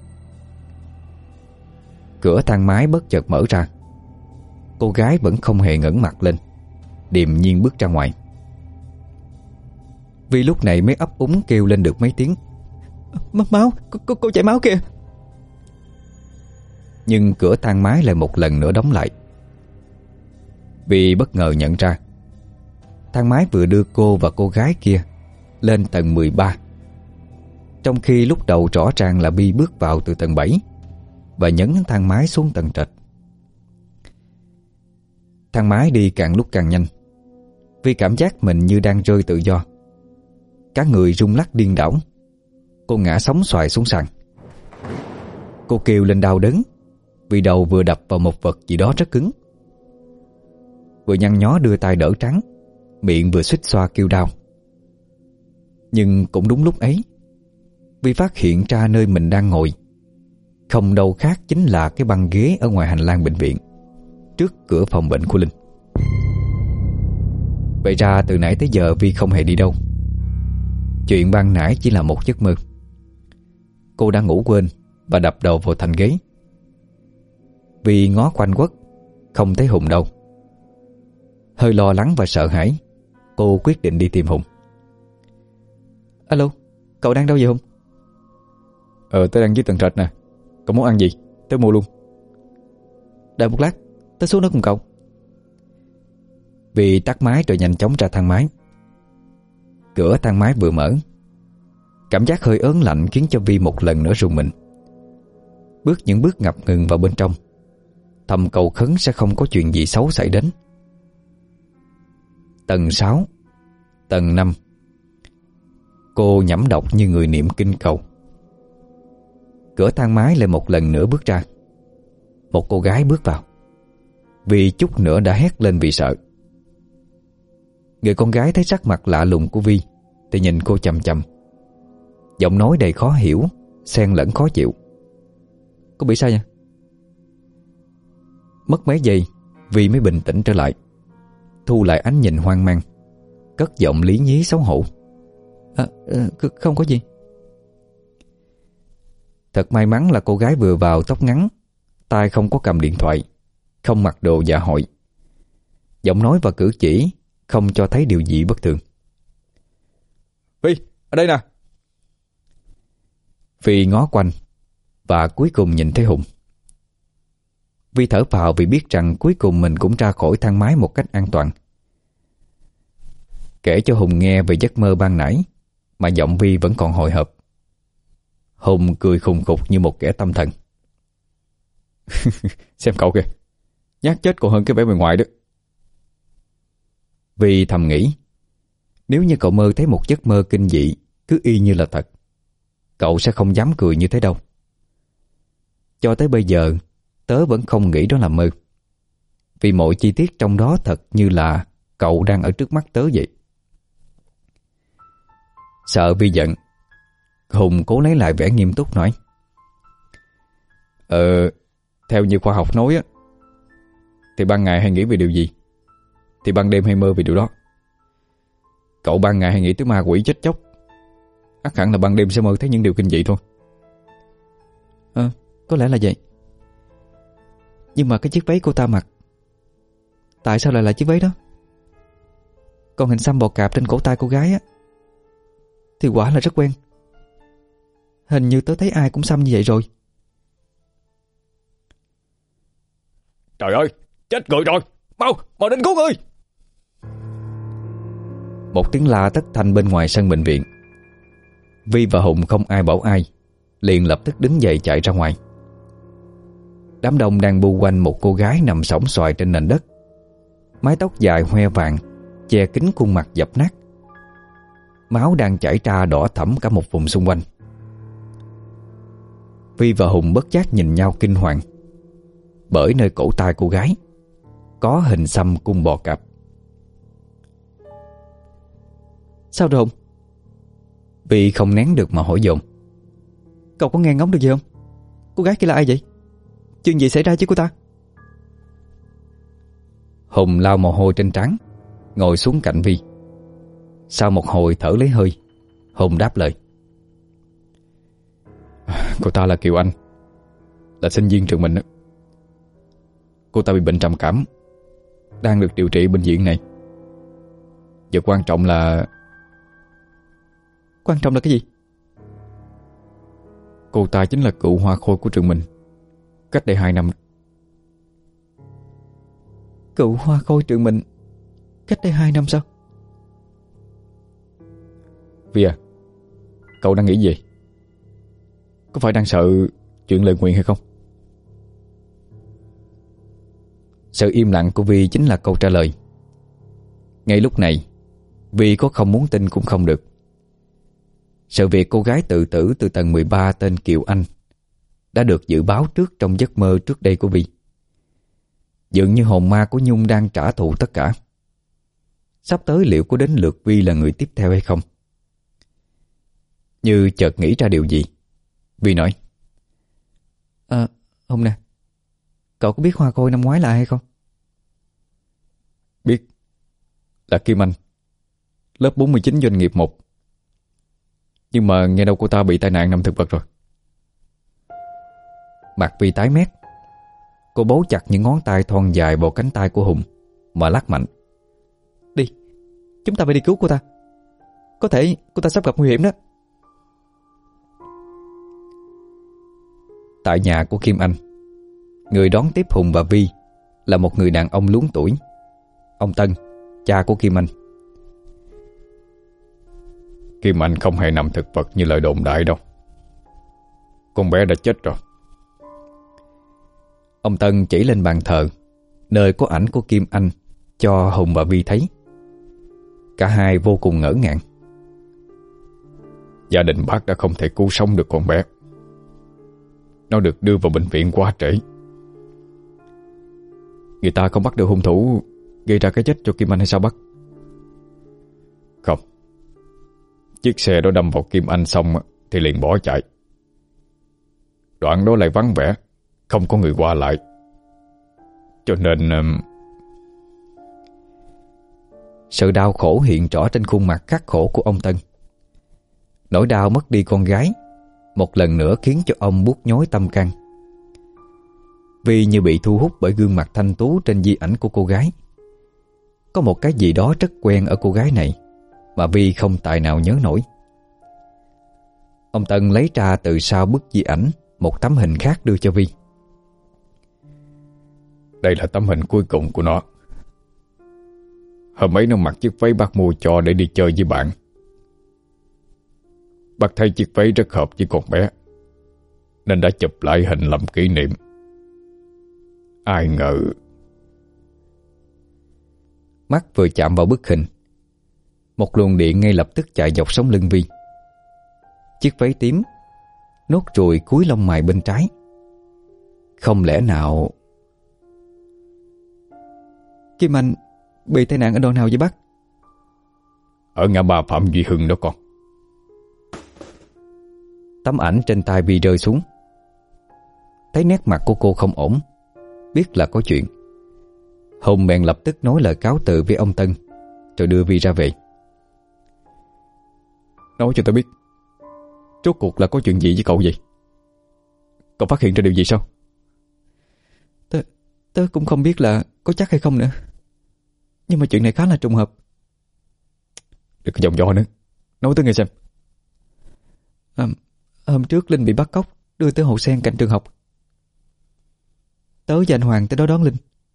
Cửa thang máy bất chợt mở ra. Cô gái vẫn không hề ngẩng mặt lên, điềm nhiên bước ra ngoài. Vi lúc này mới ấp úng kêu lên được mấy tiếng: M máu, cô, cô, cô chảy máu kìa. Nhưng cửa thang máy lại một lần nữa đóng lại. Vi bất ngờ nhận ra thang máy vừa đưa cô và cô gái kia lên tầng mười ba, trong khi lúc đầu rõ ràng là Bi bước vào từ tầng bảy và nhấn thang máy xuống tầng trệt. Thang máy đi càng lúc càng nhanh. Vi cảm giác mình như đang rơi tự do. Cả người rung lắc điên đảo. Cô ngã sóng xoài xuống sàn. Cô kêu lên đau đớn vì đầu vừa đập vào một vật gì đó rất cứng. Vừa nhăn nhó đưa tay đỡ trắng, miệng vừa suýt xoa kêu đau. Nhưng cũng đúng lúc ấy, Vi phát hiện ra nơi mình đang ngồi không đâu khác chính là cái băng ghế ở ngoài hành lang bệnh viện, trước cửa phòng bệnh của Linh. Vậy ra từ nãy tới giờ Vi không hề đi đâu. Chuyện ban nãy chỉ là một giấc mơ. Cô đã ngủ quên và đập đầu vào thành ghế. Vi ngó quanh quất, không thấy Hùng đâu. Hơi lo lắng và sợ hãi, cô quyết định đi tìm Hùng.
Alo, cậu đang đâu vậy Hùng?
Ờ, tớ đang dưới tầng trệt nè. Cậu muốn ăn gì? Tớ mua luôn.
Đợi một lát, tớ xuống đó cùng cậu.
Vi tắt máy rồi nhanh chóng ra thang máy. Cửa thang máy vừa mở, cảm giác hơi ớn lạnh khiến cho Vi một lần nữa rùng mình. Bước những bước ngập ngừng vào bên trong, thầm cầu khấn sẽ không có chuyện gì xấu xảy đến. Tầng sáu, tầng năm. Cô nhẩm đọc như người niệm kinh cầu. Cửa thang máy lại một lần nữa bước ra. Một cô gái bước vào. Vi chút nữa đã hét lên vì sợ. Người con gái thấy sắc mặt lạ lùng của Vi thì nhìn cô chằm chằm. Giọng nói đầy khó hiểu, xen lẫn khó chịu.
Cô bị sao vậy?
Mất mấy giây Vi mới bình tĩnh trở lại, thu lại ánh nhìn hoang mang, cất giọng lý nhí xấu hổ.
À, à, không có gì.
Thật may mắn là cô gái vừa vào tóc ngắn, tay không có cầm điện thoại, không mặc đồ dạ hội. Giọng nói và cử chỉ không cho thấy điều gì bất thường.
Vi, ở đây nè.
Vi ngó quanh và cuối cùng nhìn thấy Hùng. Vi thở phào vì biết rằng cuối cùng mình cũng ra khỏi thang máy một cách an toàn. Kể cho Hùng nghe về giấc mơ ban nãy mà giọng Vi vẫn còn hồi hộp. Hùng cười khùng khục như một kẻ tâm thần.
Xem cậu kìa, nhát chết còn hơn cái vẻ bề ngoài đó.
Vi thầm nghĩ, nếu như cậu mơ thấy một giấc mơ kinh dị cứ y như là thật, cậu sẽ không dám cười như thế đâu. Cho tới bây giờ tớ vẫn không nghĩ đó là mơ, vì mọi chi tiết trong đó thật như là cậu đang ở trước mắt tớ vậy. Sợ Vi giận, Hùng cố lấy lại vẻ nghiêm túc nói:
Ờ, theo như khoa học nói á, thì ban ngày hay nghĩ về điều gì thì ban đêm hay mơ về điều đó. Cậu ban ngày hay nghĩ tới ma quỷ chết chóc, ắt hẳn là ban đêm sẽ mơ thấy những điều kinh dị thôi.
Ờ, có lẽ là vậy. Nhưng mà cái chiếc váy cô ta mặc, tại sao lại là chiếc váy đó? Còn hình xăm bò cạp trên cổ tay cô gái á thì quả là rất quen. Hình như tớ thấy ai cũng xăm như vậy rồi.
Trời ơi, chết người rồi. Mau, mau đến cứu người.
Một tiếng la thất thanh bên ngoài sân bệnh viện. Vi và Hùng không ai bảo ai, liền lập tức đứng dậy chạy ra ngoài. Đám đông đang bu quanh một cô gái nằm sõng xoài trên nền đất, mái tóc dài hoe vàng che kín khuôn mặt dập nát. Máu đang chảy ra đỏ thẫm cả một vùng xung quanh. Vi và Hùng bất giác nhìn nhau kinh hoàng, bởi nơi cổ tay cô gái có hình xăm cung bò cạp.
Sao rồi Hùng?
Vi không nén được mà hỏi dồn.
Cậu có nghe ngóng được gì không? Cô gái kia là ai vậy? Chuyện gì xảy ra chứ cô ta?
Hùng lau mồ hôi trên trán, ngồi xuống cạnh Vi. Sau một hồi thở lấy hơi, Hùng đáp lời:
Cô ta là Kiều Anh, là sinh viên trường mình đó. Cô ta bị bệnh trầm cảm, đang được điều trị bệnh viện này. Và quan trọng là...
Quan trọng là cái gì?
Cô ta chính là cựu hoa khôi của trường mình, cách đây hai năm.
Cựu hoa khôi trường mình cách đây hai năm sao?
Vi à, cậu đang nghĩ gì? Có phải đang sợ chuyện lời nguyền hay không?
Sự im lặng của Vi chính là câu trả lời. Ngay lúc này, Vi có không muốn tin cũng không được. Sự việc cô gái tự tử từ tầng mười ba tên Kiều Anh đã được dự báo trước trong giấc mơ trước đây của Vi. Dường như hồn ma của Nhung đang trả thù tất cả. Sắp tới liệu có đến lượt Vi là người tiếp theo hay không? Như chợt nghĩ ra điều gì, Vi nói:
À, Hùng nè, cậu có biết Hoa Khôi năm ngoái là ai hay không?
Biết, là Kim Anh, lớp bốn mươi chín doanh nghiệp một. Nhưng mà nghe đâu cô ta bị tai nạn nằm thực vật rồi.
Mặt Vi tái mét. Cô bấu chặt những ngón tay thon dài vào cánh tay của Hùng mà lắc mạnh:
Đi, chúng ta phải đi cứu cô ta. Có thể cô ta sắp gặp nguy hiểm đó.
Tại nhà của Kim Anh, người đón tiếp Hùng và Vi là một người đàn ông luống tuổi, ông Tân, cha của Kim Anh.
Kim Anh không hề nằm thực vật như lời đồn đại đâu. Con bé đã chết rồi.
Ông Tân chỉ lên bàn thờ, nơi có ảnh của Kim Anh, cho Hùng và Vi thấy. Cả hai vô cùng ngỡ ngàng.
Gia đình bác đã không thể cứu sống được con bé. Nó được đưa vào bệnh viện quá trễ. Người ta không bắt được hung thủ gây ra cái chết cho Kim Anh hay sao bác? Không. Chiếc xe đó đâm vào Kim Anh xong thì liền bỏ chạy. Đoạn đó lại vắng vẻ, không có người qua lại. Cho nên um...
Sự đau khổ hiện rõ trên khuôn mặt khắc khổ của ông Tân. Nỗi đau mất đi con gái một lần nữa khiến cho ông buốt nhói tâm can. Vi như bị thu hút bởi gương mặt thanh tú trên di ảnh của cô gái. Có một cái gì đó rất quen ở cô gái này mà Vi không tài nào nhớ nổi. Ông Tân lấy ra từ sau bức di ảnh một tấm hình khác đưa cho Vi.
Đây là tấm hình cuối cùng của nó. Hôm ấy nó mặc chiếc váy bác mua cho để đi chơi với bạn. Bác thấy chiếc váy rất hợp với con bé, nên đã chụp lại hình làm kỷ niệm. Ai ngờ...
Mắt vừa chạm vào bức hình, một luồng điện ngay lập tức chạy dọc sống lưng Vi. Chiếc váy tím, nốt ruồi cuối lông mày bên trái. Không lẽ nào...
Kim Anh bị tai nạn ở đâu nào vậy bác?
Ở ngã ba Phạm Duy Hưng đó con.
Tấm ảnh trên tay Vi rơi xuống. Thấy nét mặt của cô không ổn, biết là có chuyện. Hùng bèn lập tức nói lời cáo từ với ông Tân, rồi đưa Vi ra về.
Nói cho tôi biết, rốt cuộc là có chuyện gì với cậu vậy? Cậu phát hiện ra điều gì sao?
Tớ, tớ cũng không biết là có chắc hay không nữa. Nhưng mà chuyện này khá là trùng hợp.
Đừng có vòng vo nữa, nói tôi nghe xem.
à, Hôm trước Linh bị bắt cóc, đưa tới hồ sen cạnh trường học. Tớ và anh Hoàng tới đó đón Linh.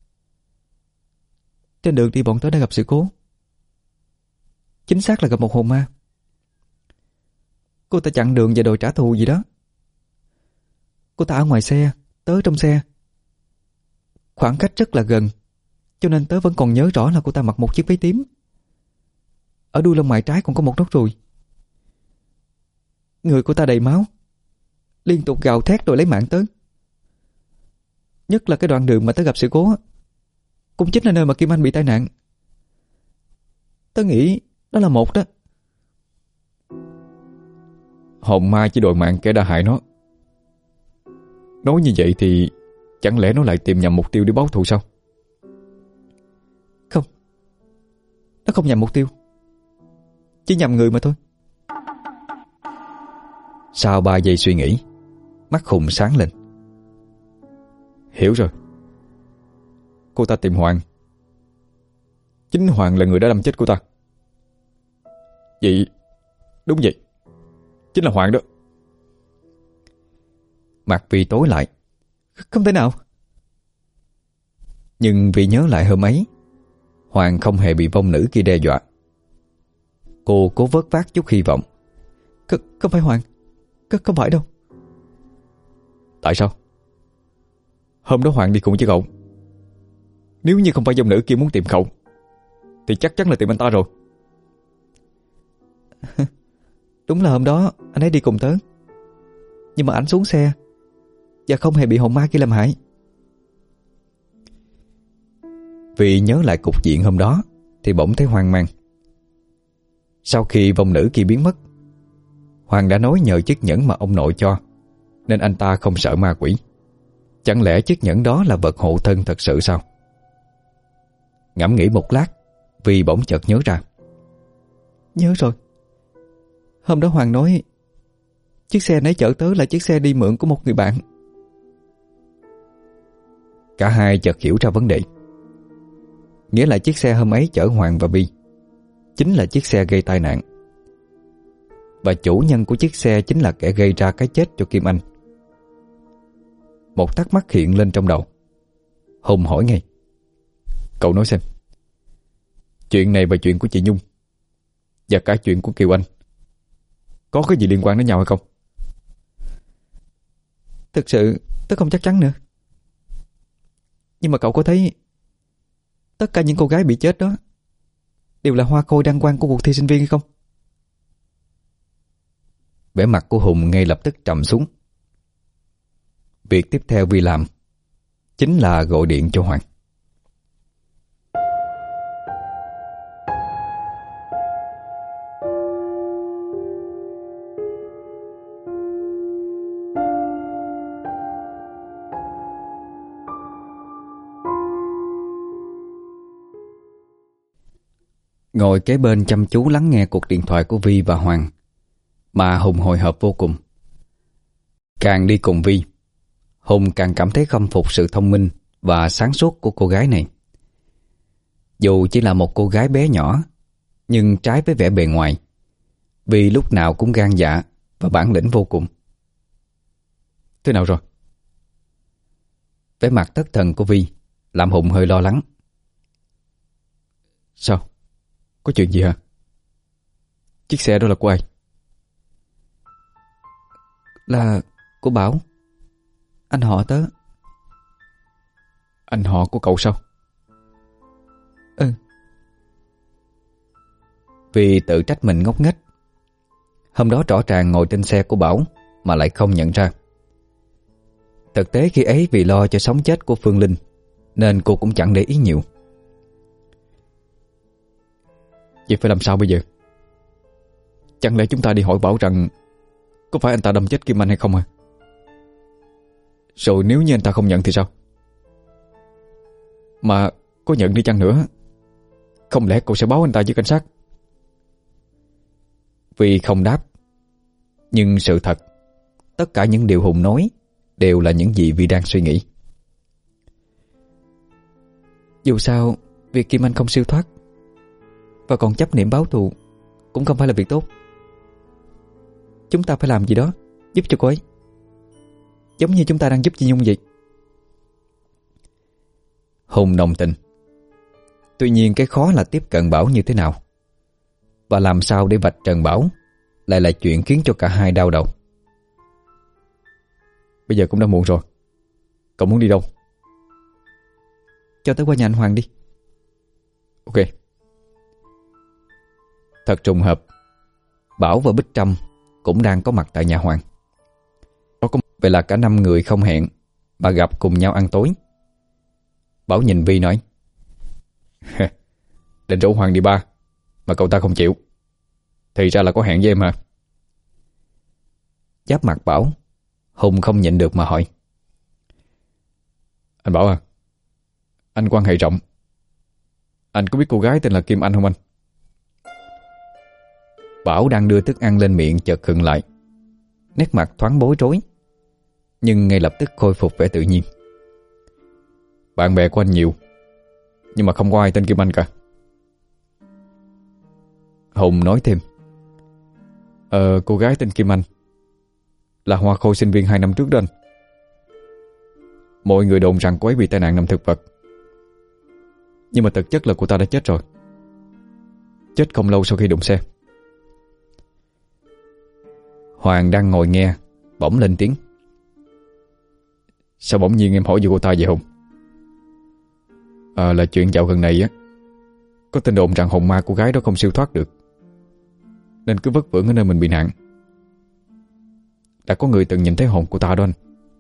Trên đường đi bọn tớ đã gặp sự cố. Chính xác là gặp một hồn ma. Cô ta chặn đường và đòi trả thù gì đó. Cô ta ở ngoài xe, tớ trong xe. Khoảng cách rất là gần, cho nên tớ vẫn còn nhớ rõ là cô ta mặc một chiếc váy tím. Ở đuôi lông mày trái còn có một nốt ruồi. Người cô ta đầy máu, liên tục gào thét rồi lấy mạng tớ. Nhất là cái đoạn đường mà tớ gặp sự cố, cũng chính là nơi mà Kim Anh bị tai nạn. Tớ nghĩ đó là một đó.
Hồn ma chỉ đòi mạng kẻ đã hại nó. Nói như vậy thì chẳng lẽ nó lại tìm nhầm mục tiêu để báo thù sao?
Không, nó không nhầm mục tiêu, chỉ nhầm người mà thôi.
Sau ba giây suy nghĩ, mắt Hùng sáng lên.
Hiểu rồi. Cô ta tìm Hoàng. Chính Hoàng là người đã đâm chết cô ta. Vậy, đúng vậy, chính là Hoàng đó.
Mặt Vi tối lại.
Không thể nào.
Nhưng vì nhớ lại hôm ấy, Hoàng không hề bị vong nữ kia đe dọa. Cô cố vớt vát chút hy vọng.
C Không phải Hoàng, C Không phải đâu.
Tại sao? Hôm đó Hoàng đi cùng với cậu. Nếu như không phải vong nữ kia muốn tìm cậu thì chắc chắn là tìm anh ta rồi.
Đúng là hôm đó anh ấy đi cùng tớ, nhưng mà ảnh xuống xe và không hề bị hồn ma kia làm hại.
Vì nhớ lại cục diện hôm đó thì bỗng thấy hoang mang. Sau khi vong nữ kia biến mất, Hoàng đã nói nhờ chiếc nhẫn mà ông nội cho, nên anh ta không sợ ma quỷ. Chẳng lẽ chiếc nhẫn đó là vật hộ thân thật sự sao? Ngẫm nghĩ một lát, Vi bỗng chợt nhớ ra.
Nhớ rồi. Hôm đó Hoàng nói chiếc xe nấy chở tớ là chiếc xe đi mượn của một người bạn.
Cả hai chợt hiểu ra vấn đề. Nghĩa là chiếc xe hôm ấy chở Hoàng và Vi chính là chiếc xe gây tai nạn, và chủ nhân của chiếc xe chính là kẻ gây ra cái chết cho Kim Anh. Một thắc mắc hiện lên trong đầu. Hùng hỏi ngay:
Cậu nói xem, chuyện này và chuyện của chị Nhung và cả chuyện của Kiều Anh có cái gì liên quan đến nhau hay không?
Thực sự tớ không chắc chắn nữa. Nhưng mà cậu có thấy tất cả những cô gái bị chết đó đều là hoa khôi đăng quang của cuộc thi sinh viên hay không?
Vẻ mặt của Hùng ngay lập tức trầm xuống. Việc tiếp theo Vi làm chính là gọi điện cho Hoàng. Ngồi kế bên chăm chú lắng nghe cuộc điện thoại của Vi và Hoàng, mà Hùng hồi hộp vô cùng. Càng đi cùng Vi, Hùng càng cảm thấy khâm phục sự thông minh và sáng suốt của cô gái này. Dù chỉ là một cô gái bé nhỏ, nhưng trái với vẻ bề ngoài, Vi lúc nào cũng gan dạ và bản lĩnh vô cùng.
Thế nào rồi?
Vẻ mặt thất thần của Vi làm Hùng hơi lo lắng.
Sao? Có chuyện gì hả? Chiếc xe đó là của ai?
Là của Bảo, anh họ tớ.
Anh họ của cậu sao?
Ừ.
Vì tự trách mình ngốc nghếch. Hôm đó rõ ràng ngồi trên xe của Bảo mà lại không nhận ra. Thực tế khi ấy vì lo cho sống chết của Phương Linh nên cô cũng chẳng để ý nhiều.
Vậy phải làm sao bây giờ? Chẳng lẽ chúng ta đi hỏi Bảo rằng có phải anh ta đâm chết Kim Anh hay không à? Rồi nếu như anh ta không nhận thì sao? Mà có nhận đi chăng nữa, không lẽ cậu sẽ báo anh ta với cảnh sát?
Vì không đáp. Nhưng sự thật, tất cả những điều Hùng nói đều là những gì Vi đang suy nghĩ.
Dù sao, việc Kim Anh không siêu thoát và còn chấp niệm báo thù cũng không phải là việc tốt. Chúng ta phải làm gì đó giúp cho cô ấy, giống như chúng ta đang giúp chị Nhung vậy.
Hùng đồng tình. Tuy nhiên cái khó là tiếp cận Bảo như thế nào, và làm sao để vạch trần Bảo lại là chuyện khiến cho cả hai đau đầu.
Bây giờ cũng đã muộn rồi. Cậu muốn đi đâu?
Cho tới qua nhà anh Hoàng đi.
Ok.
Thật trùng hợp, Bảo và Bích Trâm cũng đang có mặt tại nhà Hoàng. Vậy là cả năm người không hẹn mà gặp cùng nhau ăn tối. Bảo nhìn Vi nói:
Định rủ Hoàng đi ba mà cậu ta không chịu, thì ra là có hẹn với em hả?
Giáp mặt Bảo, Hùng không nhịn được mà hỏi:
Anh Bảo à, anh quan hệ rộng, anh có biết cô gái tên là Kim Anh không anh?
Bảo đang đưa thức ăn lên miệng chợt khựng lại, nét mặt thoáng bối rối, nhưng ngay lập tức khôi phục vẻ tự nhiên.
Bạn bè của anh nhiều, nhưng mà không có ai tên Kim Anh cả.
Hùng nói thêm:
Ờ, cô gái tên Kim Anh là hoa khôi sinh viên hai năm trước đó anh. Mọi người đồn rằng cô ấy bị tai nạn nằm thực vật, nhưng mà thực chất là cô ta đã chết rồi. Chết không lâu sau khi đụng xe.
Hoàng đang ngồi nghe bỗng lên tiếng:
Sao bỗng nhiên em hỏi về cô ta vậy Hùng? À, là chuyện dạo gần này á, có tin đồn rằng hồn ma cô gái đó không siêu thoát được, nên cứ vất vưởng ở nơi mình bị nạn. Đã có người từng nhìn thấy hồn của ta đó anh.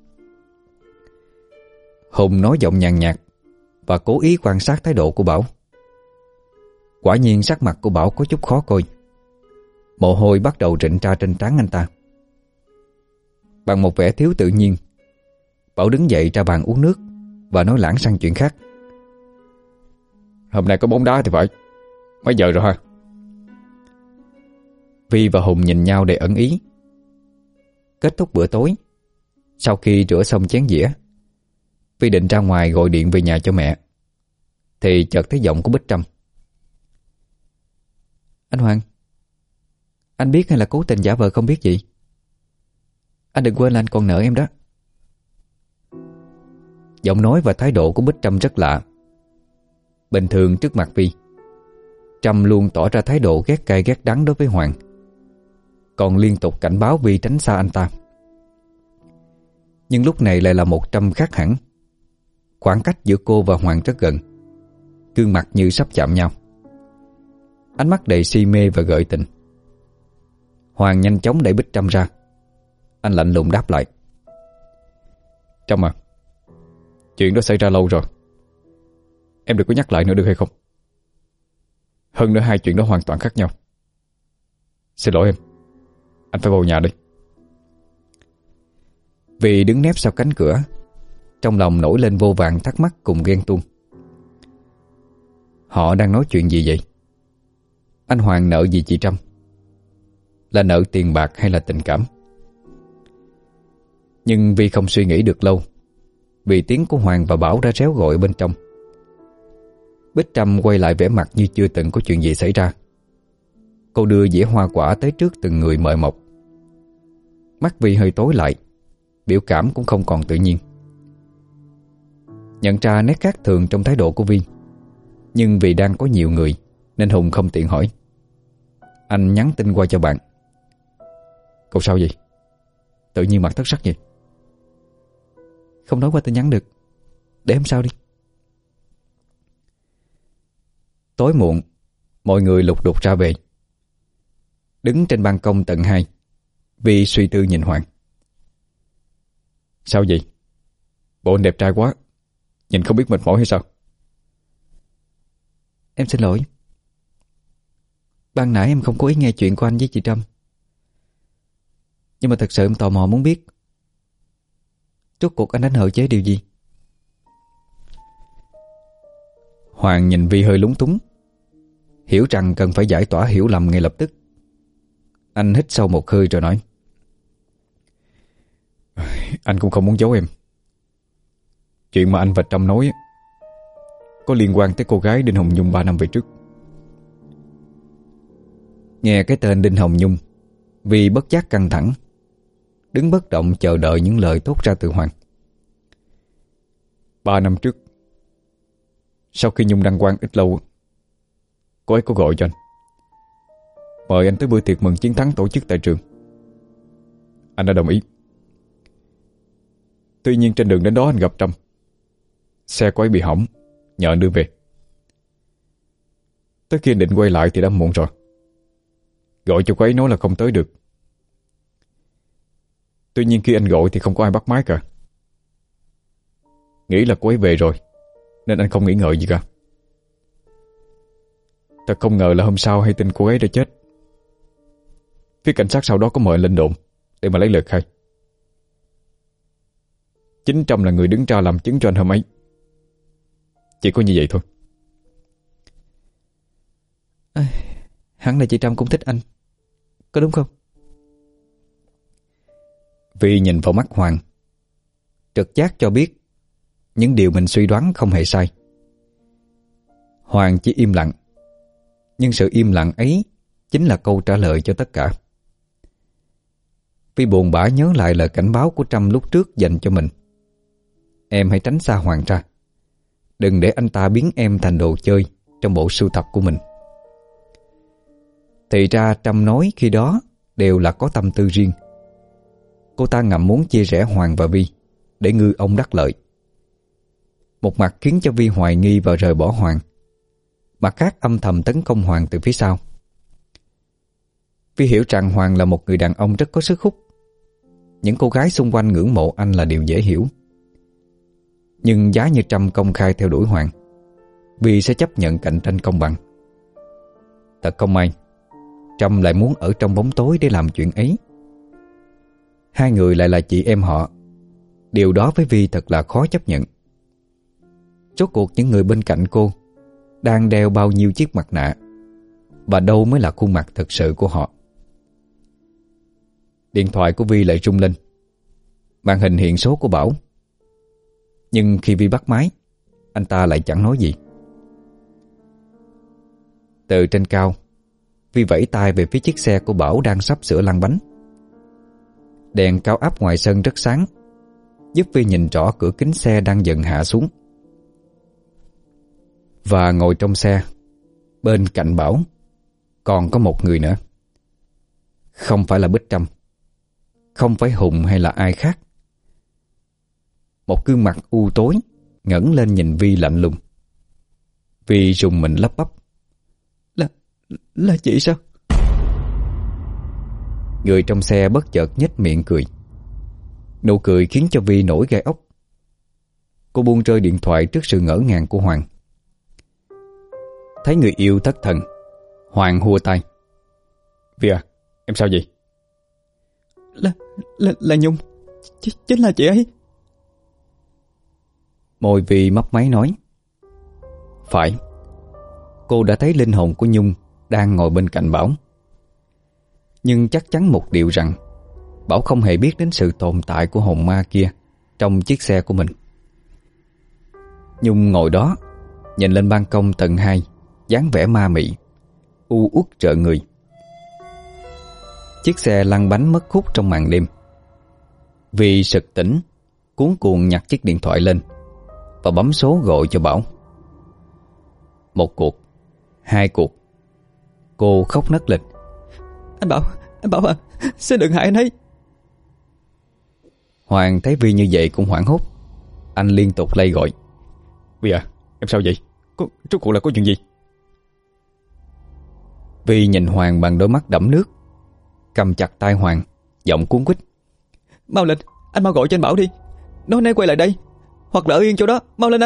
Hùng nói giọng nhàn nhạt và cố ý quan sát thái độ của Bảo. Quả nhiên sắc mặt của Bảo có chút khó coi. Mồ hôi bắt đầu rịn ra trên trán anh ta. Bằng một vẻ thiếu tự nhiên, Bảo đứng dậy ra bàn uống nước và nói lảng sang chuyện khác.
Hôm nay có bóng đá thì phải. Mấy giờ rồi hả?
Vi và Hùng nhìn nhau để ẩn ý. Kết thúc bữa tối, sau khi rửa xong chén dĩa, Vi định ra ngoài gọi điện về nhà cho mẹ, thì chợt thấy giọng của Bích Trâm.
Anh Hoàng, anh biết hay là cố tình giả vờ không biết gì? Anh đừng quên là anh còn nợ em đó.
Giọng nói và thái độ của Bích Trâm rất lạ. Bình thường trước mặt Vi, Trâm luôn tỏ ra thái độ ghét cay ghét đắng đối với Hoàng, còn liên tục cảnh báo Vi tránh xa anh ta. Nhưng lúc này lại là một Trâm khác hẳn. Khoảng cách giữa cô và Hoàng rất gần, gương mặt như sắp chạm nhau, ánh mắt đầy si mê và gợi tình. Hoàng nhanh chóng đẩy Bích Trâm ra. Anh lạnh lùng đáp lại.
Trâm à, chuyện đó xảy ra lâu rồi, em đừng có nhắc lại nữa được hay không? Hơn nữa hai chuyện đó hoàn toàn khác nhau. Xin lỗi em, anh phải vào nhà đi.
Vì đứng nép sau cánh cửa, trong lòng nổi lên vô vàn thắc mắc cùng ghen tuông. Họ đang nói chuyện gì vậy? Anh Hoàng nợ gì chị Trâm? Là nợ tiền bạc hay là tình cảm? Nhưng Vi không suy nghĩ được lâu, vì tiếng của Hoàng và Bảo đã réo gọi bên trong. Bích Trâm quay lại vẻ mặt như chưa từng có chuyện gì xảy ra. Cô đưa dĩa hoa quả tới trước từng người mời mọc. Mắt Vi hơi tối lại, biểu cảm cũng không còn tự nhiên. Nhận ra nét khác thường trong thái độ của Vi, nhưng vì đang có nhiều người nên Hùng không tiện hỏi. Anh nhắn tin qua cho bạn.
Cậu sao vậy? Tự nhiên mặt thất sắc vậy?
Không nói qua tin nhắn được, để hôm sau đi.
Tối muộn, mọi người lục đục ra về. Đứng trên ban công tầng hai, Vi suy tư nhìn Hoàng.
Sao vậy? Bộ anh đẹp trai quá, nhìn không biết mệt mỏi hay sao?
Em xin lỗi. Ban nãy em không cố ý nghe chuyện của anh với chị Trâm, nhưng mà thật sự em tò mò muốn biết rốt cuộc anh đánh hờ chế điều gì.
Hoàng nhìn Vi hơi lúng túng, hiểu rằng cần phải giải tỏa hiểu lầm ngay lập tức. Anh hít sâu một hơi rồi nói.
Anh cũng không muốn giấu em. Chuyện mà anh và Trâm nói có liên quan tới cô gái Đinh Hồng Nhung ba năm về trước.
Nghe cái tên Đinh Hồng Nhung, Vi bất giác căng thẳng, đứng bất động chờ đợi những lời thốt ra từ Hoàng.
Ba năm trước, sau khi Nhung đăng quang ít lâu, cô ấy có gọi cho anh, mời anh tới bữa tiệc mừng chiến thắng tổ chức tại trường. Anh đã đồng ý. Tuy nhiên trên đường đến đó anh gặp Trâm. Xe cô ấy bị hỏng, nhờ anh đưa về. Tới khi anh định quay lại thì đã muộn rồi. Gọi cho cô ấy nói là không tới được. Tuy nhiên khi anh gọi thì không có ai bắt máy cả. Nghĩ là cô ấy về rồi, nên anh không nghĩ ngợi gì cả. Thật không ngờ là hôm sau hay tin cô ấy đã chết. Phía cảnh sát sau đó có mời anh lên đồn để mà lấy lời khai. Chính Trâm là người đứng ra làm chứng cho anh hôm ấy. Chỉ có như vậy thôi.
À, hẳn là chị Trâm cũng thích anh, có đúng không?
Vi nhìn vào mắt Hoàng, trực giác cho biết những điều mình suy đoán không hề sai. Hoàng chỉ im lặng, nhưng sự im lặng ấy chính là câu trả lời cho tất cả. Vi buồn bã nhớ lại lời cảnh báo của Trâm lúc trước dành cho mình. Em hãy tránh xa Hoàng ra, đừng để anh ta biến em thành đồ chơi trong bộ sưu tập của mình. Thì ra Trâm nói khi đó đều là có tâm tư riêng. Cô ta ngầm muốn chia rẽ Hoàng và Vi để ngư ông đắc lợi. Một mặt khiến cho Vi hoài nghi và rời bỏ Hoàng, mặt khác âm thầm tấn công Hoàng từ phía sau. Vi hiểu rằng Hoàng là một người đàn ông rất có sức hút. Những cô gái xung quanh ngưỡng mộ anh là điều dễ hiểu. Nhưng giá như Trâm công khai theo đuổi Hoàng, Vi sẽ chấp nhận cạnh tranh công bằng. Thật không may, Trâm lại muốn ở trong bóng tối để làm chuyện ấy. Hai người lại là chị em họ. Điều đó với Vi thật là khó chấp nhận. Rốt cuộc những người bên cạnh cô đang đeo bao nhiêu chiếc mặt nạ, và đâu mới là khuôn mặt thật sự của họ. Điện thoại của Vi lại rung lên. Màn hình hiện số của Bảo. Nhưng khi Vi bắt máy, anh ta lại chẳng nói gì. Từ trên cao, Vi vẫy tay về phía chiếc xe của Bảo đang sắp sửa lăn bánh. Đèn cao áp ngoài sân rất sáng, giúp Vi nhìn rõ cửa kính xe đang dần hạ xuống. Và ngồi trong xe, bên cạnh Bảo, còn có một người nữa. Không phải là Bích Trâm, không phải Hùng hay là ai khác. Một gương mặt u tối ngẩng lên nhìn Vi lạnh lùng. Vi rùng mình lắp bắp. Là, là chị sao? Người trong xe bất chợt nhếch miệng cười. Nụ cười khiến cho Vi nổi gai ốc. Cô buông rơi điện thoại trước sự ngỡ ngàng của Hoàng. Thấy người yêu thất thần, Hoàng hua tay. Vi à, em sao vậy? Là, là, là Nhung. Ch chính là chị ấy. Môi Vi mấp máy nói. Phải. Cô đã thấy linh hồn của Nhung đang ngồi bên cạnh Bảo. Nhưng chắc chắn một điều rằng Bảo không hề biết đến sự tồn tại của hồn ma kia trong chiếc xe của mình. Nhung ngồi đó, nhìn lên ban công tầng hai, dáng vẻ ma mị, u uất rợ người. Chiếc xe lăn bánh mất hút trong màn đêm. Vì sực tỉnh, cuống cuồng nhặt chiếc điện thoại lên và bấm số gọi cho Bảo. Một cuộc, hai cuộc. Cô khóc nấc lên. Anh Bảo, anh Bảo à, xin đừng hại anh ấy. Hoàng thấy Vi như vậy cũng hoảng hốt. Anh liên tục lay gọi. Vi à, em sao vậy? Có, rốt cuộc là có chuyện gì? Vi nhìn Hoàng bằng đôi mắt đẫm nước, cầm chặt tay Hoàng, giọng cuống quýt. Mau lên, anh mau gọi cho anh Bảo đi. Nói anh ấy quay lại đây, hoặc là ở yên chỗ đó, mau lên anh.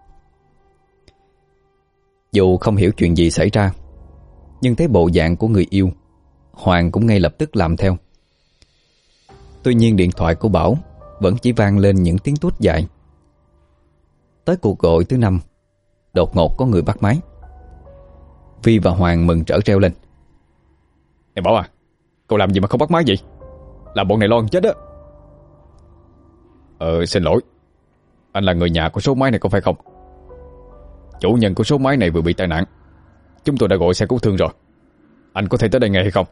Dù không hiểu chuyện gì xảy ra, nhưng thấy bộ dạng của người yêu, Hoàng cũng ngay lập tức làm theo. Tuy nhiên điện thoại của Bảo vẫn chỉ vang lên những tiếng tút dài. Tới cuộc gọi thứ năm, đột ngột có người bắt máy. Vi và Hoàng mừng rỡ reo lên. Nè Bảo à, cậu làm gì mà không bắt máy vậy? Làm bọn này lo chết á. Ờ xin lỗi, anh là người nhà của số máy này có phải không? Chủ nhân của số máy này vừa bị tai nạn. Chúng tôi đã gọi xe cứu thương rồi. Anh có thể tới đây ngay hay không?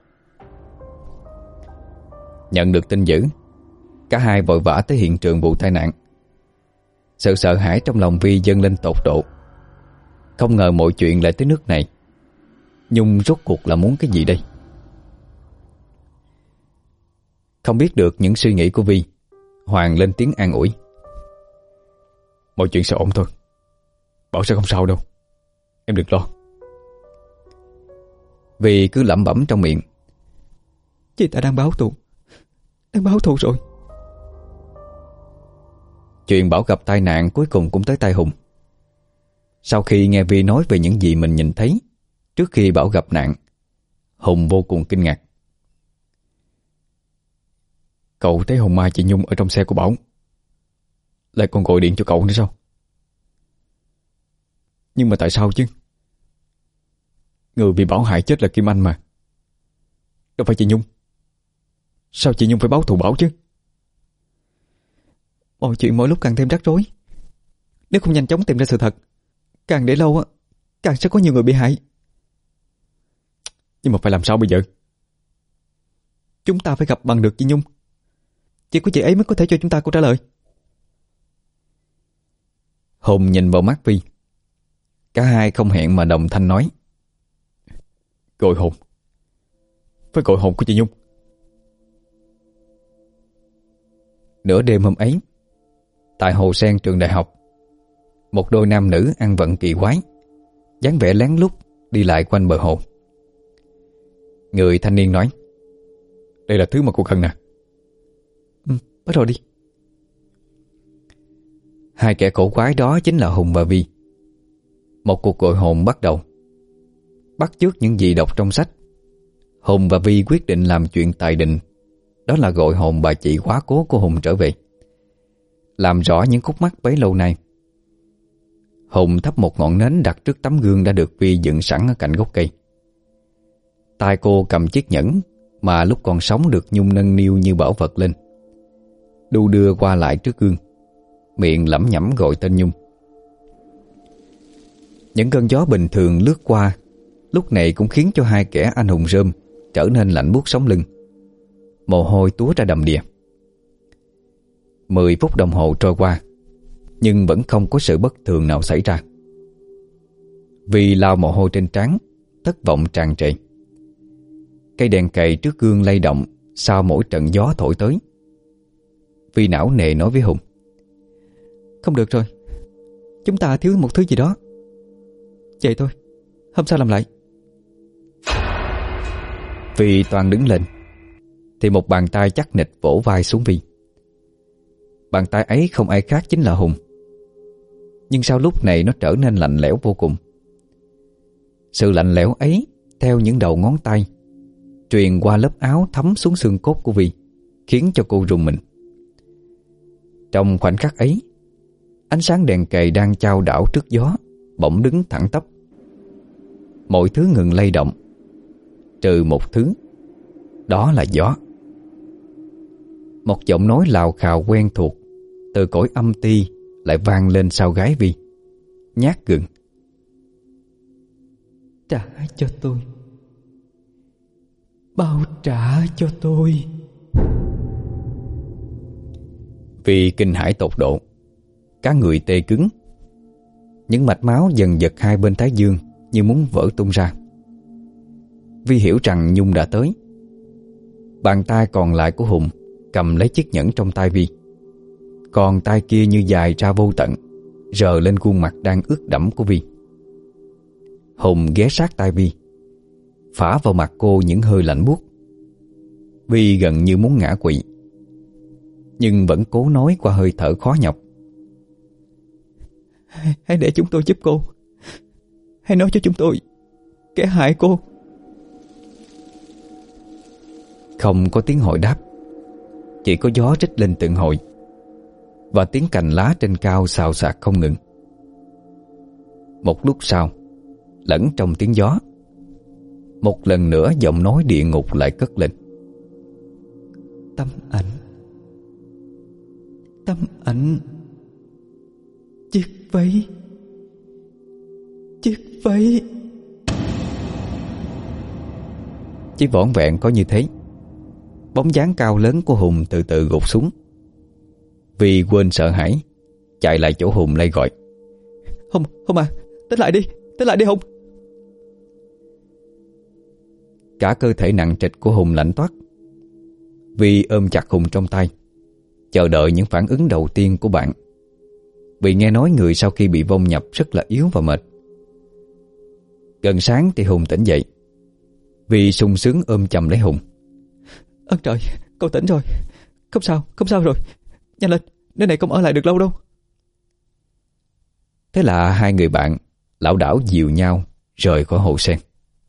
Nhận được tin dữ, cả hai vội vã tới hiện trường vụ tai nạn. Sự sợ hãi trong lòng Vi dâng lên tột độ. Không ngờ mọi chuyện lại tới nước này. Nhung rốt cuộc là muốn cái gì đây? Không biết được những suy nghĩ của Vi, Hoàng lên tiếng an ủi. Mọi chuyện sẽ ổn thôi. Bảo sẽ không sao đâu. Em đừng lo. Vi cứ lẩm bẩm trong miệng. Chị ta đang báo thù. Đang báo thù rồi. Chuyện Bảo gặp tai nạn cuối cùng cũng tới tai Hùng. Sau khi nghe Vi nói về những gì mình nhìn thấy trước khi Bảo gặp nạn, Hùng vô cùng kinh ngạc. Cậu thấy hồn ma chị Nhung ở trong xe của Bảo, lại còn gọi điện cho cậu nữa sao? Nhưng mà tại sao chứ? Người bị Bảo hại chết là Kim Anh mà, đâu phải chị Nhung. Sao chị Nhung phải báo thù Bảo chứ? Mọi chuyện mỗi lúc càng thêm rắc rối. Nếu không nhanh chóng tìm ra sự thật, càng để lâu á, càng sẽ có nhiều người bị hại. Nhưng mà phải làm sao bây giờ? Chúng ta phải gặp bằng được chị Nhung. Chỉ có chị ấy mới có thể cho chúng ta câu trả lời. Hùng nhìn vào mắt Vi. Cả hai không hẹn mà đồng thanh nói. Gọi hồn. Phải gọi hồn của chị Nhung. Nửa đêm hôm ấy, tại hồ sen trường đại học, một đôi nam nữ ăn vận kỳ quái, dáng vẻ lén lút đi lại quanh bờ hồ. Người thanh niên nói. Đây là thứ mà cô cần nè. Ừ, bắt đầu đi. Hai kẻ cổ quái đó chính là Hùng và Vi. Một cuộc gọi hồn bắt đầu. Bắt chước những gì đọc trong sách, Hùng và Vi quyết định làm chuyện tài đình, đó là gọi hồn bà chị quá cố của Hùng trở về, làm rõ những khúc mắc bấy lâu nay. Hùng thắp một ngọn nến đặt trước tấm gương đã được Vi dựng sẵn ở cạnh gốc cây. Tay cô cầm chiếc nhẫn mà lúc còn sống được Nhung nâng niu như bảo vật lên, đu đưa qua lại trước gương, miệng lẩm nhẩm gọi tên Nhung. Những cơn gió bình thường lướt qua lúc này cũng khiến cho hai kẻ anh hùng rơm trở nên lạnh buốt sống lưng, mồ hôi túa ra đầm đìa. Mười phút đồng hồ trôi qua, nhưng vẫn không có sự bất thường nào xảy ra. Vi lau mồ hôi trên trán, thất vọng tràn trề. Cây đèn cầy trước gương lay động sau mỗi trận gió thổi tới. Vi não nề nói với Hùng:
Không được rồi, chúng ta thiếu một thứ gì đó. Vậy thôi, hôm sau làm lại.
Vi toan đứng lên thì một bàn tay chắc nịch vỗ vai xuống Vi. Bàn tay ấy không ai khác chính là Hùng, nhưng sau lúc này nó trở nên lạnh lẽo vô cùng. Sự lạnh lẽo ấy theo những đầu ngón tay truyền qua lớp áo thấm xuống xương cốt của Vi, khiến cho cô rùng mình. Trong khoảnh khắc ấy, ánh sáng đèn cầy đang chao đảo trước gió bỗng đứng thẳng tắp. Mọi thứ ngừng lay động, trừ một thứ, đó là gió. Một giọng nói lào khào quen thuộc từ cõi âm ti lại vang lên sau gáy Vi, nhát gừng:
Trả cho tôi, bao trả cho tôi.
Vi kinh hãi tột độ, cả người tê cứng. Những mạch máu dần giật hai bên thái dương như muốn vỡ tung ra. Vi hiểu rằng Nhung đã tới. Bàn tay còn lại của Hùng cầm lấy chiếc nhẫn trong tay Vi, còn tay kia như dài ra vô tận, rờ lên khuôn mặt đang ướt đẫm của Vi. Hùng ghé sát tai Vi, phả vào mặt cô những hơi lạnh buốt. Vi gần như muốn ngã quỵ, nhưng vẫn cố nói qua hơi thở khó nhọc:
Hãy để chúng tôi giúp cô. Hãy nói cho chúng tôi kẻ hại cô.
Không có tiếng hồi đáp, chỉ có gió rít lên từng hồi và tiếng cành lá trên cao xào xạc không ngừng. Một lúc sau, lẫn trong tiếng gió, một lần nữa giọng nói địa ngục lại cất lên:
Tâm ảnh, tâm ảnh, chiếc váy, chiếc váy.
Chỉ vỏn vẹn có như thế, bóng dáng cao lớn của Hùng từ từ gục xuống. Vi quên sợ hãi, chạy lại chỗ Hùng lay gọi:
Hùng, Hùng à, tỉnh lại đi, tỉnh lại đi Hùng.
Cả cơ thể nặng trịch của Hùng lạnh toát. Vi ôm chặt Hùng trong tay, chờ đợi những phản ứng đầu tiên của bạn. Vì nghe nói người sau khi bị vong nhập rất là yếu và mệt. Gần sáng thì Hùng tỉnh dậy. Vi sung sướng ôm chầm lấy Hùng:
Ơn trời, cậu tỉnh rồi. Không sao, không sao rồi. Nhanh lên, nơi này không ở lại được lâu đâu.
Thế là hai người bạn lảo đảo dìu nhau rời khỏi hồ sen.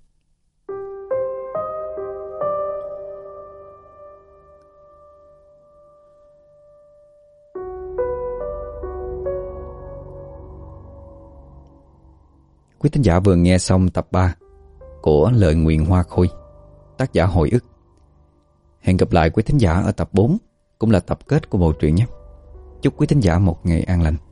Quý thính giả vừa nghe xong tập ba của Lời Nguyền Hoa Khôi, tác giả Hồi Ức. Hẹn gặp lại quý thính giả ở tập bốn, cũng là tập kết của bộ truyện nhé. Chúc quý thính giả một ngày an lành.